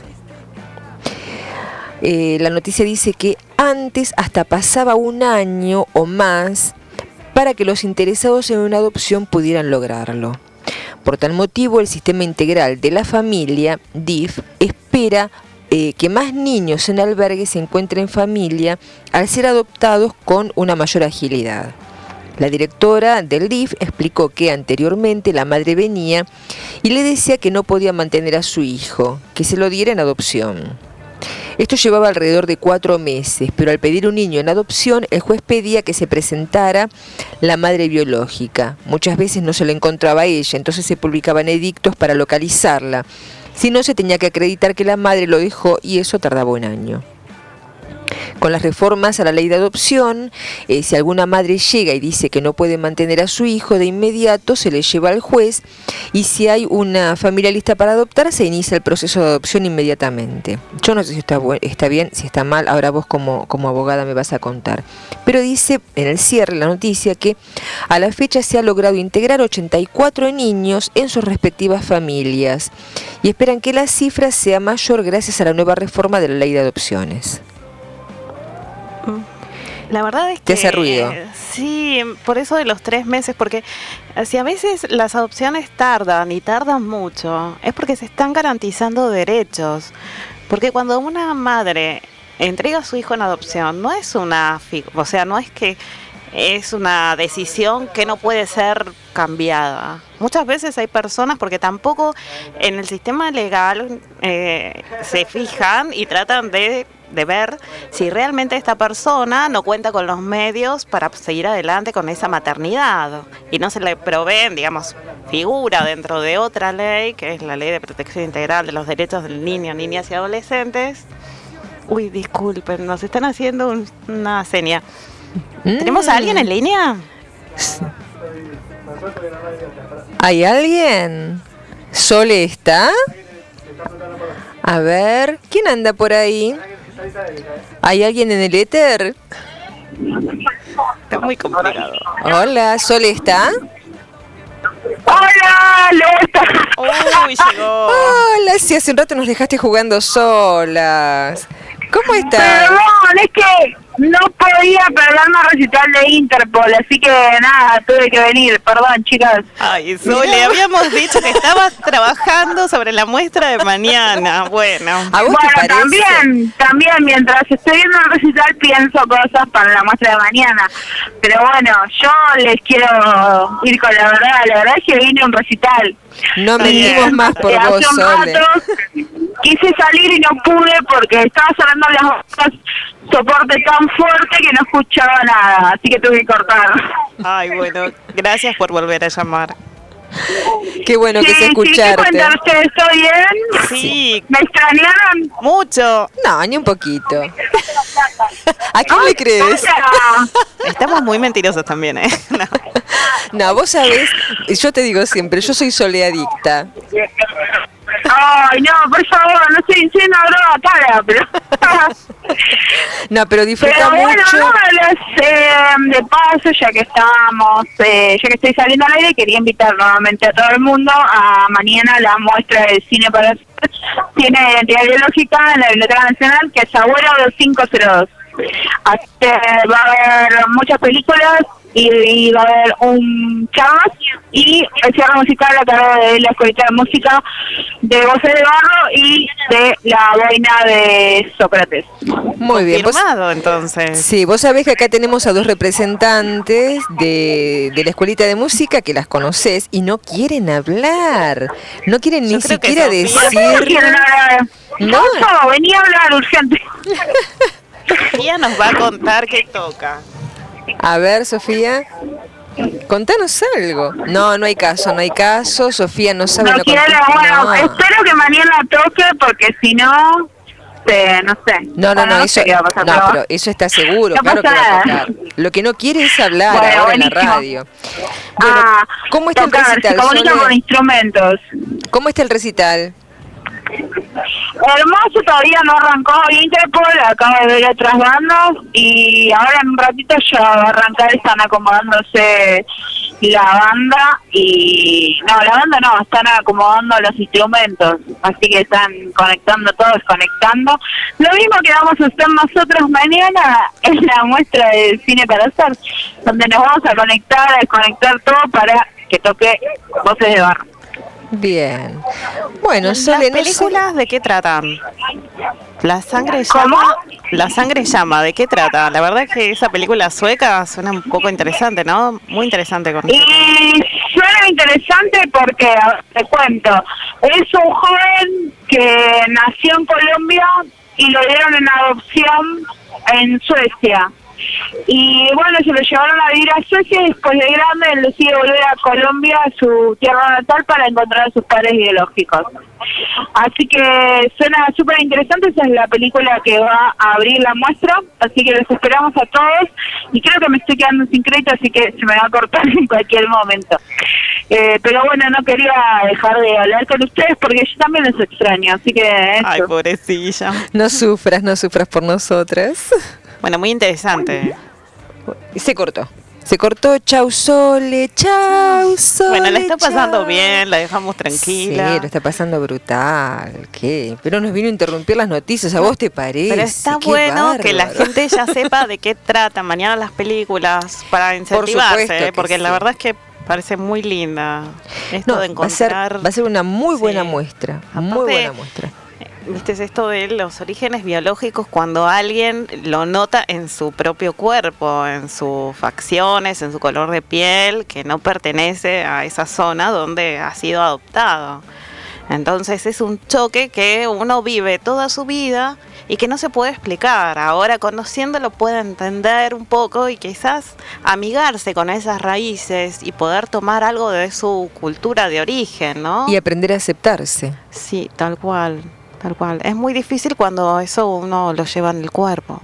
La noticia dice que antes hasta pasaba 1 año o más para que los interesados en una adopción pudieran lograrlo. Por tal motivo, el Sistema Integral de la Familia, DIF, espera que más niños en albergues se encuentren en familia al ser adoptados con una mayor agilidad. La directora del DIF explicó que anteriormente la madre venía y le decía que no podía mantener a su hijo, que se lo diera en adopción. Esto llevaba alrededor de 4 meses, pero al pedir un niño en adopción, el juez pedía que se presentara la madre biológica. Muchas veces no se le encontraba a ella, entonces se publicaban edictos para localizarla. Si no, se tenía que acreditar que la madre lo dejó y eso tardaba 1 año. Con las reformas a la ley de adopción, si alguna madre llega y dice que no puede mantener a su hijo, de inmediato se le lleva al juez y si hay una familia lista para adoptar, se inicia el proceso de adopción inmediatamente. Yo no sé si está bien, si está mal, ahora vos como abogada me vas a contar. Pero dice en el cierre la noticia que a la fecha se ha logrado integrar 84 niños en sus respectivas familias y esperan que la cifra sea mayor gracias a la nueva reforma de la ley de adopciones. La verdad es que... ¿Te hace ruido? Sí, por eso de los 3 meses, porque si a veces las adopciones tardan y tardan mucho, es porque se están garantizando derechos. Porque cuando una madre entrega a su hijo en adopción, no es no es que es una decisión que no puede ser cambiada. Muchas veces hay personas, porque tampoco en el sistema legal se fijan y tratan de ver si realmente esta persona no cuenta con los medios para seguir adelante con esa maternidad y no se le proveen, digamos, figura dentro de otra ley, que es la Ley de Protección Integral de los Derechos del Niño, Niñas y Adolescentes. Uy, disculpen, nos están haciendo una seña. ¿Tenemos a alguien en línea? ¿Hay alguien? ¿Sole está? A ver, ¿quién anda por ahí? ¿Hay alguien en el éter? Está muy complicado. Hola, ¿Sole está? Hola, Lola. Uy, llegó. Hola, sí, hace un rato nos dejaste jugando solas. ¿Cómo estás? Perdón, es que no podía perderme el recital de Interpol, así que nada, tuve que venir. Perdón, chicas. Ay, Sole, habíamos dicho que estabas trabajando sobre la muestra de mañana. Bueno. ¿A vos te parece? También mientras estoy viendo el recital pienso cosas para la muestra de mañana. Pero bueno, yo les quiero ir con la verdad es que vine a un recital. No mentimos más por vos, hace un Sole. rato quise salir y no pude porque estaba sonando las voces, soporte tan fuerte que no escuchaba nada, así que tuve que cortar. Ay, bueno, gracias por volver a llamar. Qué bueno que se ¿Qué escucharte. cuentan ustedes? ¿Todo bien? Sí. ¿Me extrañaron? Mucho. No, ni un poquito. ¿A quién le crees? Estamos muy mentirosos también, ¿eh? No, vos sabés, yo te digo siempre, yo soy soleadicta. Ay, no, por favor, no estoy diciendo droga cara, pero... No, pero disfruta Pero bueno, mucho. no, de paso, ya que estoy saliendo al aire, quería invitar nuevamente a todo el mundo a mañana la muestra de cine para tiene identidad biológica en la Biblioteca Nacional, que es Agüero 2502. Así que va a haber muchas películas y va a haber un chavas y el cierre musical a cargo de la Escuelita de Música de Voces de Barro y de la boina de Sócrates. Muy bien. Confirmado, entonces. Sí, vos sabés que acá tenemos a dos representantes de la Escuelita de Música que las conocés y no quieren hablar. No quieren ni siquiera decir... No, venía a hablar urgente. Sofía nos va a contar qué toca. A ver, Sofía, contanos algo. No, no hay caso, Sofía no sabe. No quiero, bueno, no. espero que mañana toque porque si no, no sé. No, Bueno, eso, sé qué va a pasar, no, pero eso está seguro, no claro que pasa va a nada. tocar. Lo que no quiere es hablar Bueno, ahora en la buenísimo. radio. Bueno, ¿cómo está el tocar, recital, se comunica Sole? con instrumentos. ¿Cómo está el recital? Hermoso, todavía no arrancó Interpol, acabo de ver otras bandas y ahora en un ratito ya va a arrancar, están acomodándose la banda y... No, la banda no, están acomodando los instrumentos, así que están conectando todo, desconectando. Lo mismo que vamos a hacer nosotros mañana es la muestra de cine para hacer, donde nos vamos a conectar, a desconectar todo para que toque Voces de Barro. Bien. Bueno, ¿Las Sole, no sé- películas de qué tratan? La sangre llama. La sangre llama, ¿de qué trata? La verdad es que esa película sueca suena un poco interesante, ¿no? Muy interesante con Y suena interesante porque, a ver, te cuento, es un joven que nació en Colombia y lo dieron en adopción en Suecia. Y bueno, se lo llevaron a vivir a Suecia y después de grande él decide volver a Colombia, a su tierra natal, para encontrar a sus padres biológicos. Así que suena súper interesante, esa es la película que va a abrir la muestra, así que los esperamos a todos y creo que me estoy quedando sin crédito, así que se me va a cortar en cualquier momento. Pero bueno, no quería dejar de hablar con ustedes porque yo también los extraño, así que eso. Ay, pobrecilla. no sufras por nosotras. Bueno, muy interesante. Y se cortó, chau Sole, chau Sole. Bueno, la está pasando chau. bien, la dejamos tranquila. Sí, lo está pasando brutal. ¿Qué? Pero nos vino a interrumpir las noticias, ¿a vos te parece? Pero está Qué bueno que la bárbaro. gente ya sepa de qué tratan mañana las películas para incentivarse, supuesto que porque la sí. verdad es que parece muy linda esto No, de encontrar. va a ser una muy buena muestra, muy Aparte, buena muestra. Viste, es esto de los orígenes biológicos cuando alguien lo nota en su propio cuerpo, en sus facciones, en su color de piel, que no pertenece a esa zona donde ha sido adoptado. Entonces es un choque que uno vive toda su vida y que no se puede explicar. Ahora conociéndolo puede entender un poco y quizás amigarse con esas raíces y poder tomar algo de su cultura de origen, ¿no? Y aprender a aceptarse. Sí, tal cual. Tal cual. Es muy difícil cuando eso uno lo lleva en el cuerpo.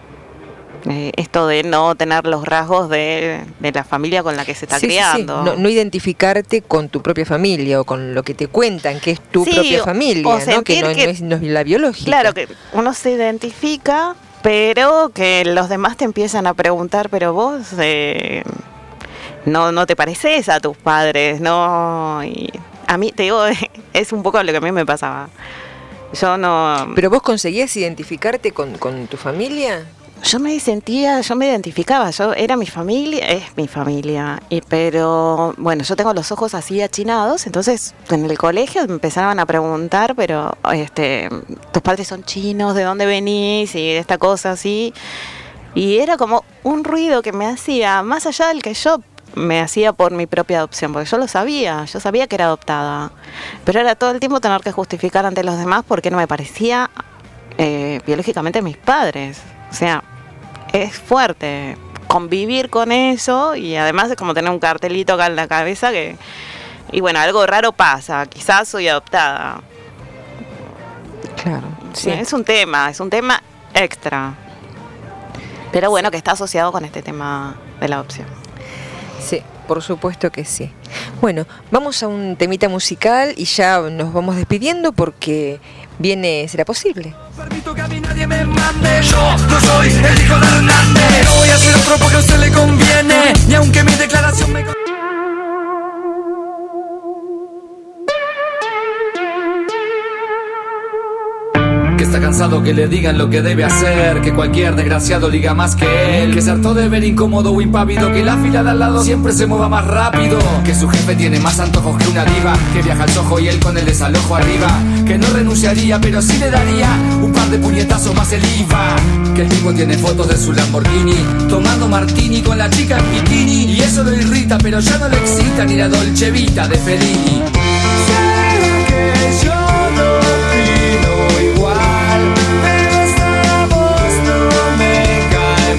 Esto de no tener los rasgos de la familia con la que se está Sí, sí, sí. criando. No identificarte con tu propia familia o con lo que te cuentan que es tu Sí, propia o familia, ¿no? Que sentir no, que- no es la biológica. Claro, que uno se identifica, pero que los demás te empiezan a preguntar, pero vos, no te pareces a tus padres, no. Y a mí, te digo, es un poco lo que a mí me pasaba. Yo no... ¿Pero vos conseguías identificarte con tu familia? Yo me identificaba, era mi familia, es mi familia, pero bueno, yo tengo los ojos así achinados, entonces en el colegio me empezaban a preguntar, pero tus padres son chinos, ¿de dónde venís? Y esta cosa así, y era como un ruido que me hacía, más allá del que yo me hacía por mi propia adopción, porque yo sabía que era adoptada, pero era todo el tiempo tener que justificar ante los demás porque no me parecía biológicamente mis padres. O sea, es fuerte convivir con eso y además es como tener un cartelito acá en la cabeza y bueno, algo raro pasa, quizás soy adoptada. Claro. Sí, es un tema extra. Pero bueno, que está asociado con este tema de la adopción. Sí, por supuesto que sí. Bueno, vamos a un temita musical y ya nos vamos despidiendo porque viene Será Posible. Permito que a mí nadie me mande. Yo no soy el hijo de Hernández. No voy a ser otro porque a usted le conviene. Y aunque mi declaración me... Está cansado que le digan lo que debe hacer, que cualquier desgraciado liga más que él, que se hartó de ver incómodo o impávido, que la fila de al lado siempre se mueva más rápido, que su jefe tiene más antojos que una diva, que viaja al Soho y él con el desalojo arriba, que no renunciaría pero sí le daría un par de puñetazos más el IVA, que el tipo tiene fotos de su Lamborghini tomando martini con la chica en bikini y eso lo irrita pero ya no le excita ni la Dolce Vita de Fellini. Sé que yo no opino igual, pero esta voz no me cae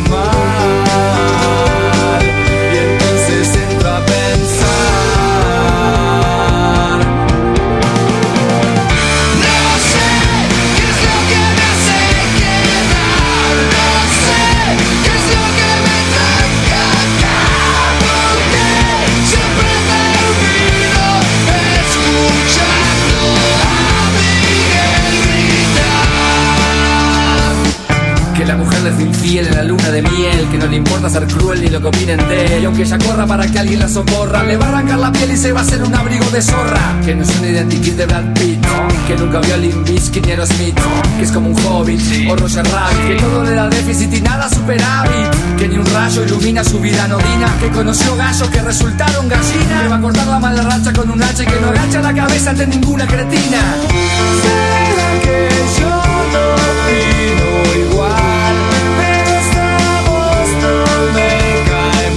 mal y entonces entro a pensar. No sé qué es lo que me hace quedar, no sé qué es lo que me tranca acá, porque siempre termino escuchando a Miguel gritar. Que la mujer le fue infiel en la luna de miel, que no le importa ser cruel ni lo que opinen de él, y aunque ella corra para que alguien la socorra, le va a arrancar la piel y se va a hacer un abrigo de zorra. Que no es un identikit de Brad Pitt, que nunca vio a Limp Bizkit ni Aerosmith, que es como un hobbit o Roger Rabbit, que todo le da déficit y nada superávit, que ni un rayo ilumina su vida anodina, que conoció gallos que resultaron gallinas, que va a cortar la mala racha con un hacha y que no agacha la cabeza ante ninguna cretina. ¿Será que yo no opino igual? Pero esta voz no me cae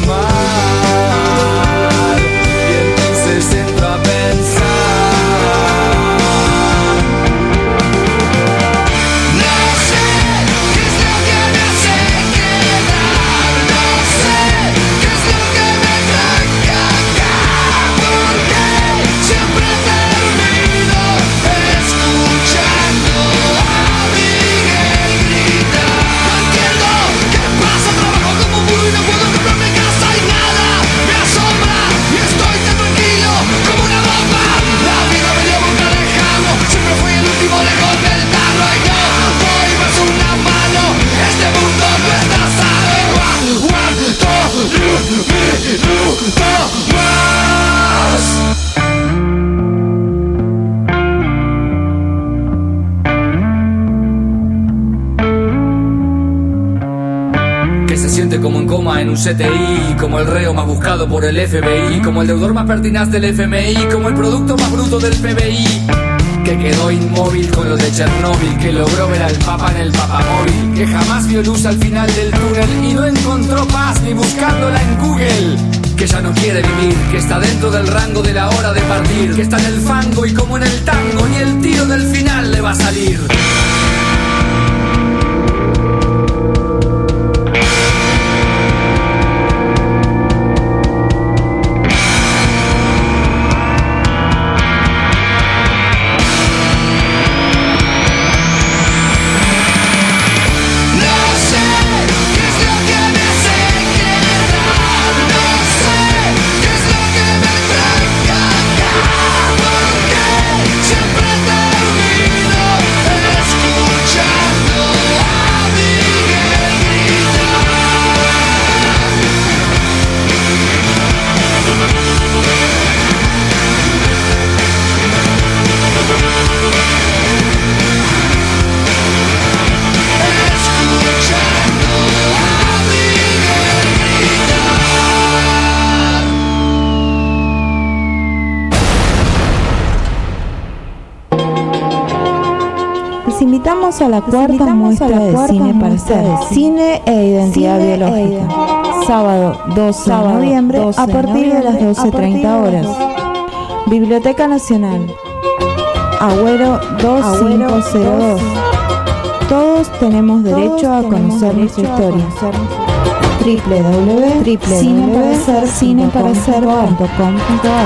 mal y entonces entro a pensar. No sé qué es lo que me hace quedar, no sé qué es lo que me tranca acá, porque siempre termino escuchando a Miguel gritar. No entiendo qué pasa, trabajo como un burro y no puedo comprarme casa y nada me asombra y estoy tan tranquilo como una bomba. La vida me dio boca de jambo, siempre fui el último lejos del tarro y no doy más una mano, este mundo no está sano. Aguanto un minuto más. Que se siente como en coma en un CTI, como el reo más buscado por el FBI, como el deudor más pertinaz del FMI, como el producto más bruto del PBI, que quedó inmóvil con lo de Chernóbil, que logró ver al Papa en el papamóvil, que jamás vio luz al final del túnel y no encontró paz ni buscándola en Google, que ya no quiere vivir, que está dentro del rango de la hora de partir, que está en el fango y como en el tango ni el tiro del final le va a salir. Siempre termino invitamos a la cuarta muestra de cine para hacer cine e identidad biológica. Sábado 12 de noviembre a partir de las 12:30 horas. Biblioteca Nacional. Agüero 2502. Todos tenemos derecho a conocer nuestra historia. www.cineparacer.com.ar.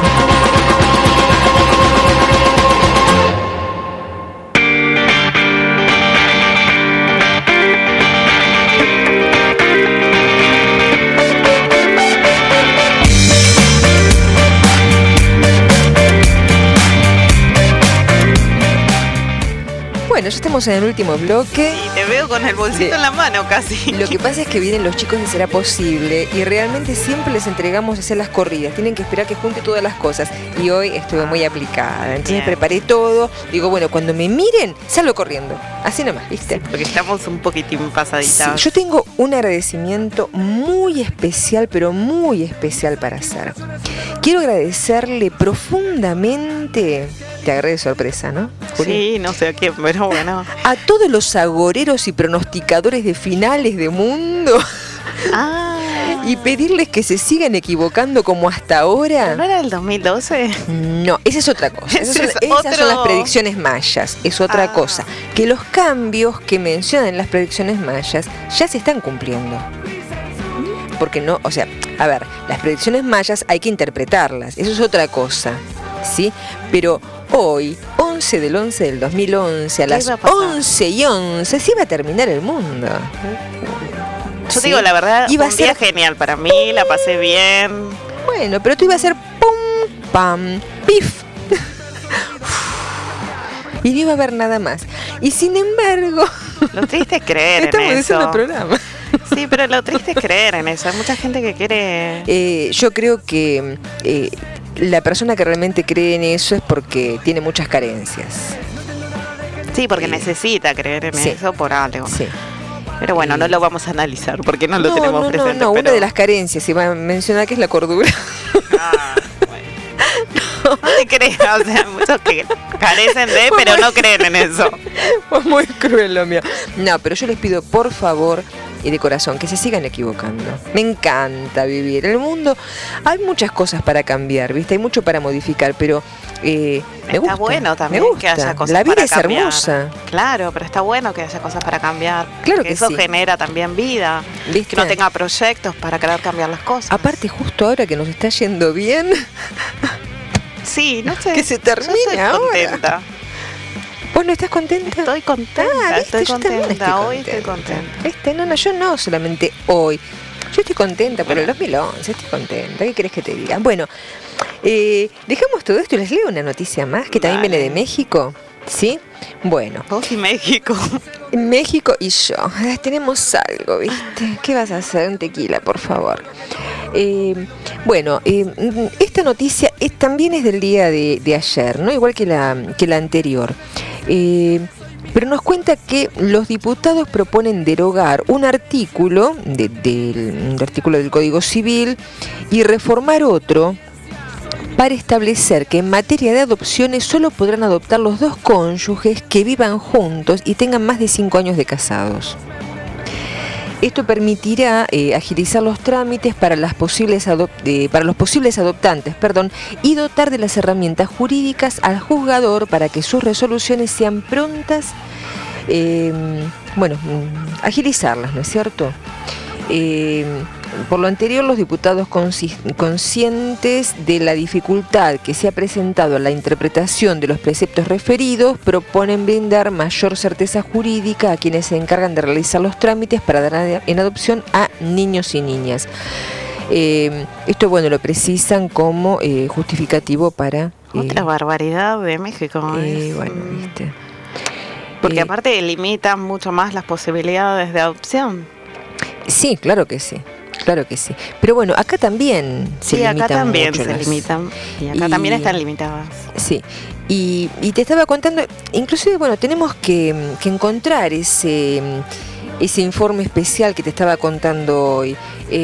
Bueno, ya estamos en el último bloque. Y te veo con el bolsito en la mano casi. Lo que pasa es que vienen los chicos de Será Posible y realmente siempre les entregamos hacer las corridas. Tienen que esperar que junte todas las cosas. Y hoy estuve muy aplicada. Entonces Bien. preparé todo. Digo, bueno, cuando me miren, salgo corriendo. Así nomás, ¿viste? Porque estamos un poquitín pasaditas. Sí, yo tengo un agradecimiento muy especial, pero muy especial para hacer. Quiero agradecerle profundamente, te agarré de sorpresa, ¿no, Juli? Sí, no sé a quién, pero bueno. A todos los agoreros y pronosticadores de finales de mundo. Y pedirles que se sigan equivocando como hasta ahora. ¿No era el 2012? No, esa es otra cosa. Esas son las predicciones mayas. Es otra cosa. Que los cambios que mencionan en las predicciones mayas ya se están cumpliendo. Porque no, o sea, a ver, las predicciones mayas hay que interpretarlas. Eso es otra cosa. ¿Sí? Pero hoy, 11 del 11 del 2011, a las 11:11, se iba a terminar el mundo. Yo digo la verdad, iba un día genial para mí, la pasé bien. Bueno, pero tú ibas a ser pum, pam, pif. Y no iba a haber nada más. Y sin embargo, lo triste es creer en estamos eso. diciendo el programa. Sí, pero lo triste es creer en eso. Hay mucha gente que quiere... Yo creo que la persona que realmente cree en eso es porque tiene muchas carencias. Sí, porque necesita creer en eso por algo. Sí. Pero bueno, no lo vamos a analizar porque no lo tenemos presente. No, pero... una de las carencias, iba a mencionar que es la cordura. No te creas, o sea, muchos que carecen de, pero no creen en eso. Fue muy cruel lo mío. No, pero yo les pido por favor y de corazón que se sigan equivocando. Me encanta vivir. En el mundo hay muchas cosas para cambiar, ¿viste? Hay mucho para modificar, pero me gusta. Está bueno también me gusta. que haya cosas La vida para es cambiar. hermosa. Claro, pero está bueno que haya cosas para cambiar. Claro que eso sí. genera también vida. ¿Viste? Que no tenga proyectos para querer cambiar las cosas. Aparte, justo ahora que nos está yendo bien. Sí, no sé. Que se termine yo estoy ahora. contenta. ¿Vos no estás contenta? Estoy contenta, ¿viste? estoy Yo también contenta. Hoy estoy contenta. ¿Viste? No, yo no solamente hoy. Yo estoy contenta por el 2011, estoy contenta. ¿Qué querés que te diga? Bueno, dejamos todo esto y les leo una noticia más que también viene de México. ¿Sí? Bueno. Vos y México. México y yo. Tenemos algo, ¿viste? ¿Qué vas a hacer? Un tequila, por favor. Bueno, esta noticia también es del día de ayer, ¿no? Igual que la anterior. Pero nos cuenta que los diputados proponen derogar un artículo del Código Civil y reformar otro para establecer que en materia de adopciones solo podrán adoptar los dos cónyuges que vivan juntos y tengan más de 5 años de casados. Esto permitirá agilizar los trámites para los posibles adoptantes, y dotar de las herramientas jurídicas al juzgador para que sus resoluciones sean prontas, agilizarlas, ¿no es cierto? Por lo anterior, los diputados conscientes de la dificultad que se ha presentado en la interpretación de los preceptos referidos, proponen brindar mayor certeza jurídica a quienes se encargan de realizar los trámites para dar en adopción a niños y niñas. Esto, lo precisan como justificativo para... Otra barbaridad de México. ¿Viste? Porque aparte limitan mucho más las posibilidades de adopción. Sí, claro que sí. Claro que sí. Pero bueno, acá también se limitan mucho. Acá también se limitan. Y acá también están limitadas. Sí. Y te estaba contando, inclusive, tenemos que encontrar ese informe especial que te estaba contando hoy.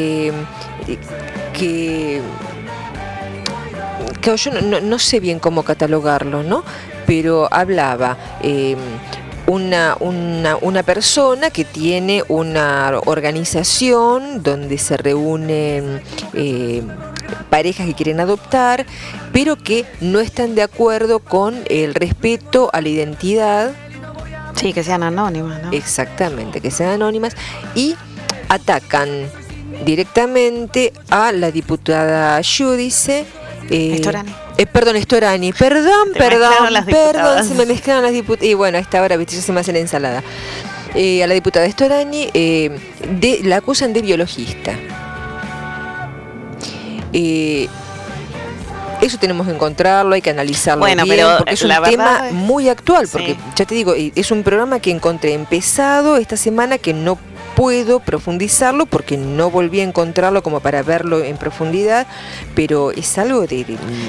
Que yo no sé bien cómo catalogarlo, ¿no? Pero hablaba una persona que tiene una organización donde se reúnen parejas que quieren adoptar, pero que no están de acuerdo con el respeto a la identidad. Sí, que sean anónimas, ¿no? Exactamente, que sean anónimas, y atacan directamente a la diputada Giudice. Storani. Storani. Perdón, se me mezclaron las diputadas. Y bueno, a esta hora, viste, yo se me hace la ensalada. A la diputada Storani la acusan de biologista. Eso tenemos que encontrarlo, hay que analizarlo bien, porque es un tema muy actual, porque ya te digo, es un programa que encontré empezado esta semana, que no puedo profundizarlo porque no volví a encontrarlo como para verlo en profundidad, pero es algo de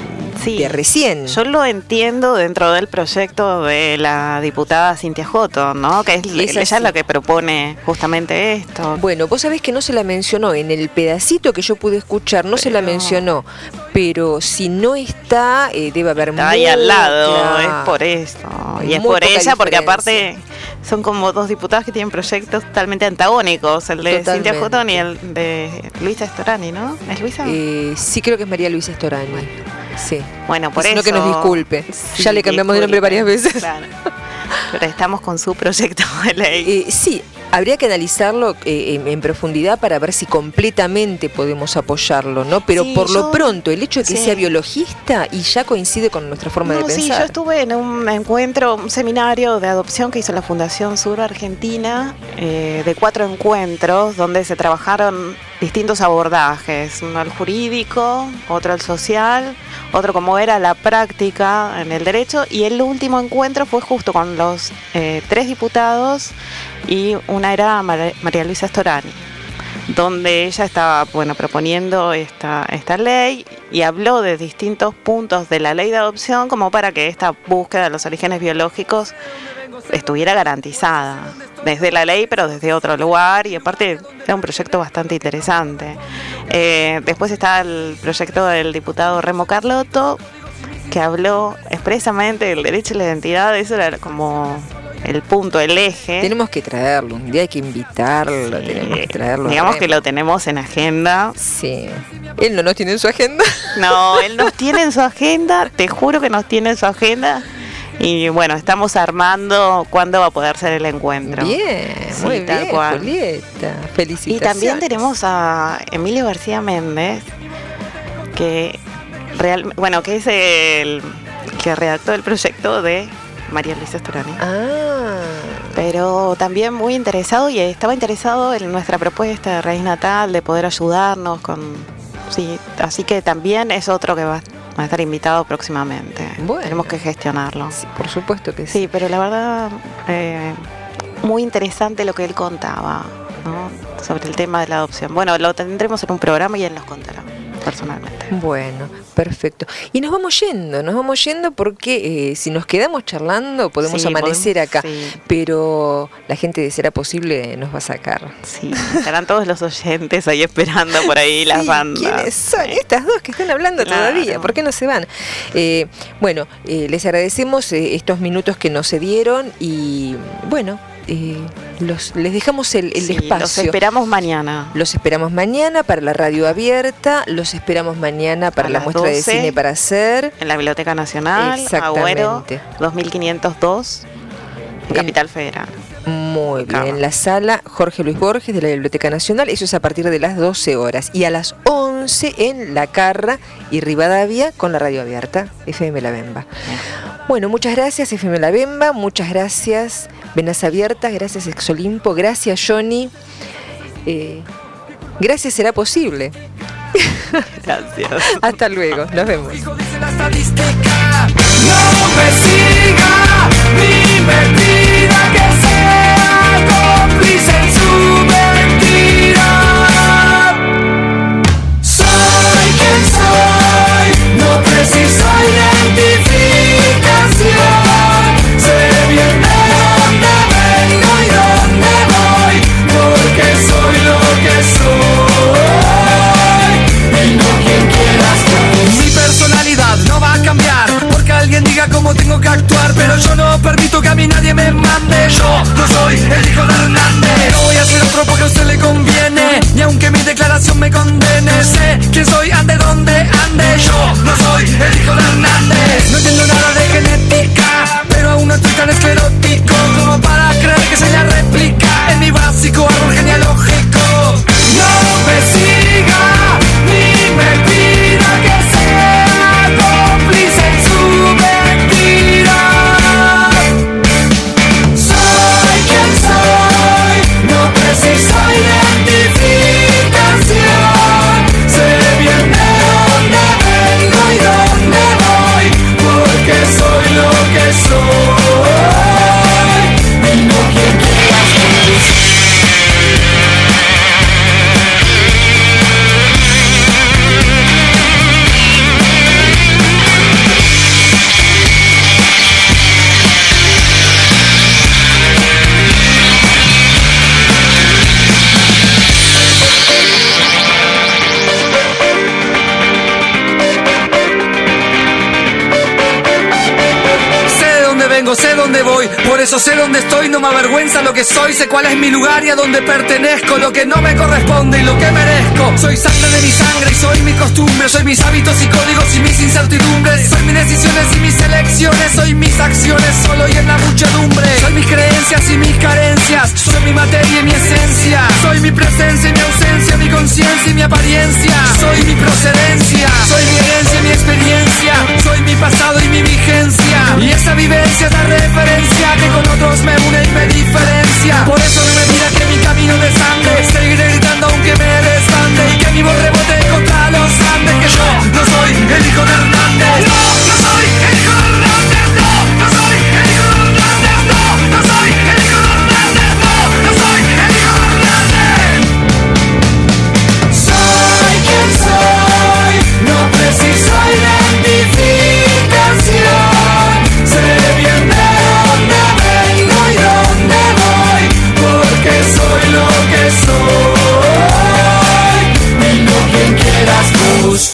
recién. Yo lo entiendo dentro del proyecto de la diputada Cintia Jotto, ¿no? Que ella es la que propone justamente esto. Bueno, vos sabés que no se la mencionó, en el pedacito que yo pude escuchar se la mencionó, pero si no está, debe haber está ahí al lado, es por eso. Y es por ella, porque aparte son como dos diputadas que tienen proyectos totalmente antagónicos, el de Cintia Jotto y el de Luisa Storani, ¿no? ¿Es Luisa? Sí, creo que es María Luisa Storani. Sí. Bueno, por eso. No, que nos disculpe. Sí, ya le cambiamos de nombre varias veces. Claro. Pero estamos con su proyecto de ley. Sí. Habría que analizarlo en profundidad para ver si completamente podemos apoyarlo, ¿no? Pero por lo pronto, el hecho de que sea biologista y ya coincide con nuestra forma de pensar. Sí, yo estuve en un encuentro, un seminario de adopción que hizo la Fundación Sur Argentina, de 4 encuentros, donde se trabajaron distintos abordajes, uno al jurídico, otro al social, otro como era la práctica en el derecho, y el último encuentro fue justo con los 3 diputados, y una era María Luisa Storani, donde ella estaba proponiendo esta ley, y habló de distintos puntos de la ley de adopción como para que esta búsqueda de los orígenes biológicos estuviera garantizada desde la ley, pero desde otro lugar, y aparte era un proyecto bastante interesante. Después está el proyecto del diputado Remo Carlotto, que habló expresamente del derecho a la identidad. Eso era como el punto, el eje. Tenemos que traerlo, un día hay que invitarlo, tenemos que traerlo. Digamos que lo tenemos en agenda. Sí. ¿Él no nos tiene en su agenda? No, él nos tiene en su agenda, te juro que nos tiene en su agenda. Y bueno, estamos armando cuándo va a poder ser el encuentro. Bien, sí, muy bien, Julieta. Felicitaciones. Y también tenemos a Emilio García Méndez, que es el que redactó el proyecto de María Luisa Storani. Pero también muy interesado, y estaba interesado en nuestra propuesta de raíz natal, de poder ayudarnos con... Sí, así que también es otro que va a estar invitado próximamente. Bueno, tenemos que gestionarlo. Sí, por supuesto que sí. Sí, pero la verdad, muy interesante lo que él contaba, ¿no? Sobre el tema de la adopción. Bueno, lo tendremos en un programa y él nos contará personalmente. Bueno, perfecto. Y nos vamos yendo porque si nos quedamos charlando podemos amanecer acá, pero la gente de Será Posible nos va a sacar. Sí, estarán todos los oyentes ahí esperando por ahí las bandas. ¿Quiénes son estas dos que están hablando todavía? ¿Por qué no se van? Les agradecemos estos minutos que nos cedieron y bueno, les dejamos el espacio. Los esperamos mañana. Los esperamos mañana para la radio abierta, los esperamos mañana para la muestra de cine para hacer. En la Biblioteca Nacional, Agüero 2502, Capital Federal. Muy bien, en la sala Jorge Luis Borges de la Biblioteca Nacional, eso es a partir de las 12 horas. Y a las 11 en La Carra y Rivadavia con la radio abierta, FM La Bemba. Bueno, muchas gracias FM La Bemba, muchas gracias Venas Abiertas, gracias Exolimpo, gracias Johnny, gracias Será Posible. Gracias. Hasta luego, nos vemos. No me siga ni me pida que sea cómplice en su mentira. Soy quien soy, no preciso identificación. Sé bien de dónde vengo y dónde voy, porque soy lo que soy y no quien quieras que. Mi personalidad no va a cambiar porque alguien diga cómo tengo que actuar, pero yo no permito que a mí nadie me quiénes, sé quién soy, ande donde ande. Yo no soy el hijo de Hernández. No entiendo nada de genética, pero aún no estoy tan esclerótico como para creer que soy la réplica en mi básico árbol genealógico. No me siga ni me pida que sea cómplice en su mentira. Soy quien soy, no preciso identificación. Sé bien de dónde vengo y dónde voy, porque soy lo que soy y no quien quieras que sé dónde voy, por eso sé dónde estoy, no me avergüenza lo que soy, sé cuál es mi lugar y a dónde pertenezco, lo que no me corresponde y lo que merezco. Soy sangre de mi sangre y soy mi costumbre, soy mis hábitos y códigos y mis incertidumbres, soy mis decisiones y mis elecciones, soy mis acciones solo y en la muchedumbre, soy mis creencias y mis carencias, soy mi materia y mi esencia, soy mi presencia y mi ausencia, mi conciencia y mi apariencia, soy mi procedencia, soy mi herencia y mi experiencia, soy mi pasado y mi vigencia, y esa vivencia es la referencia que con otros me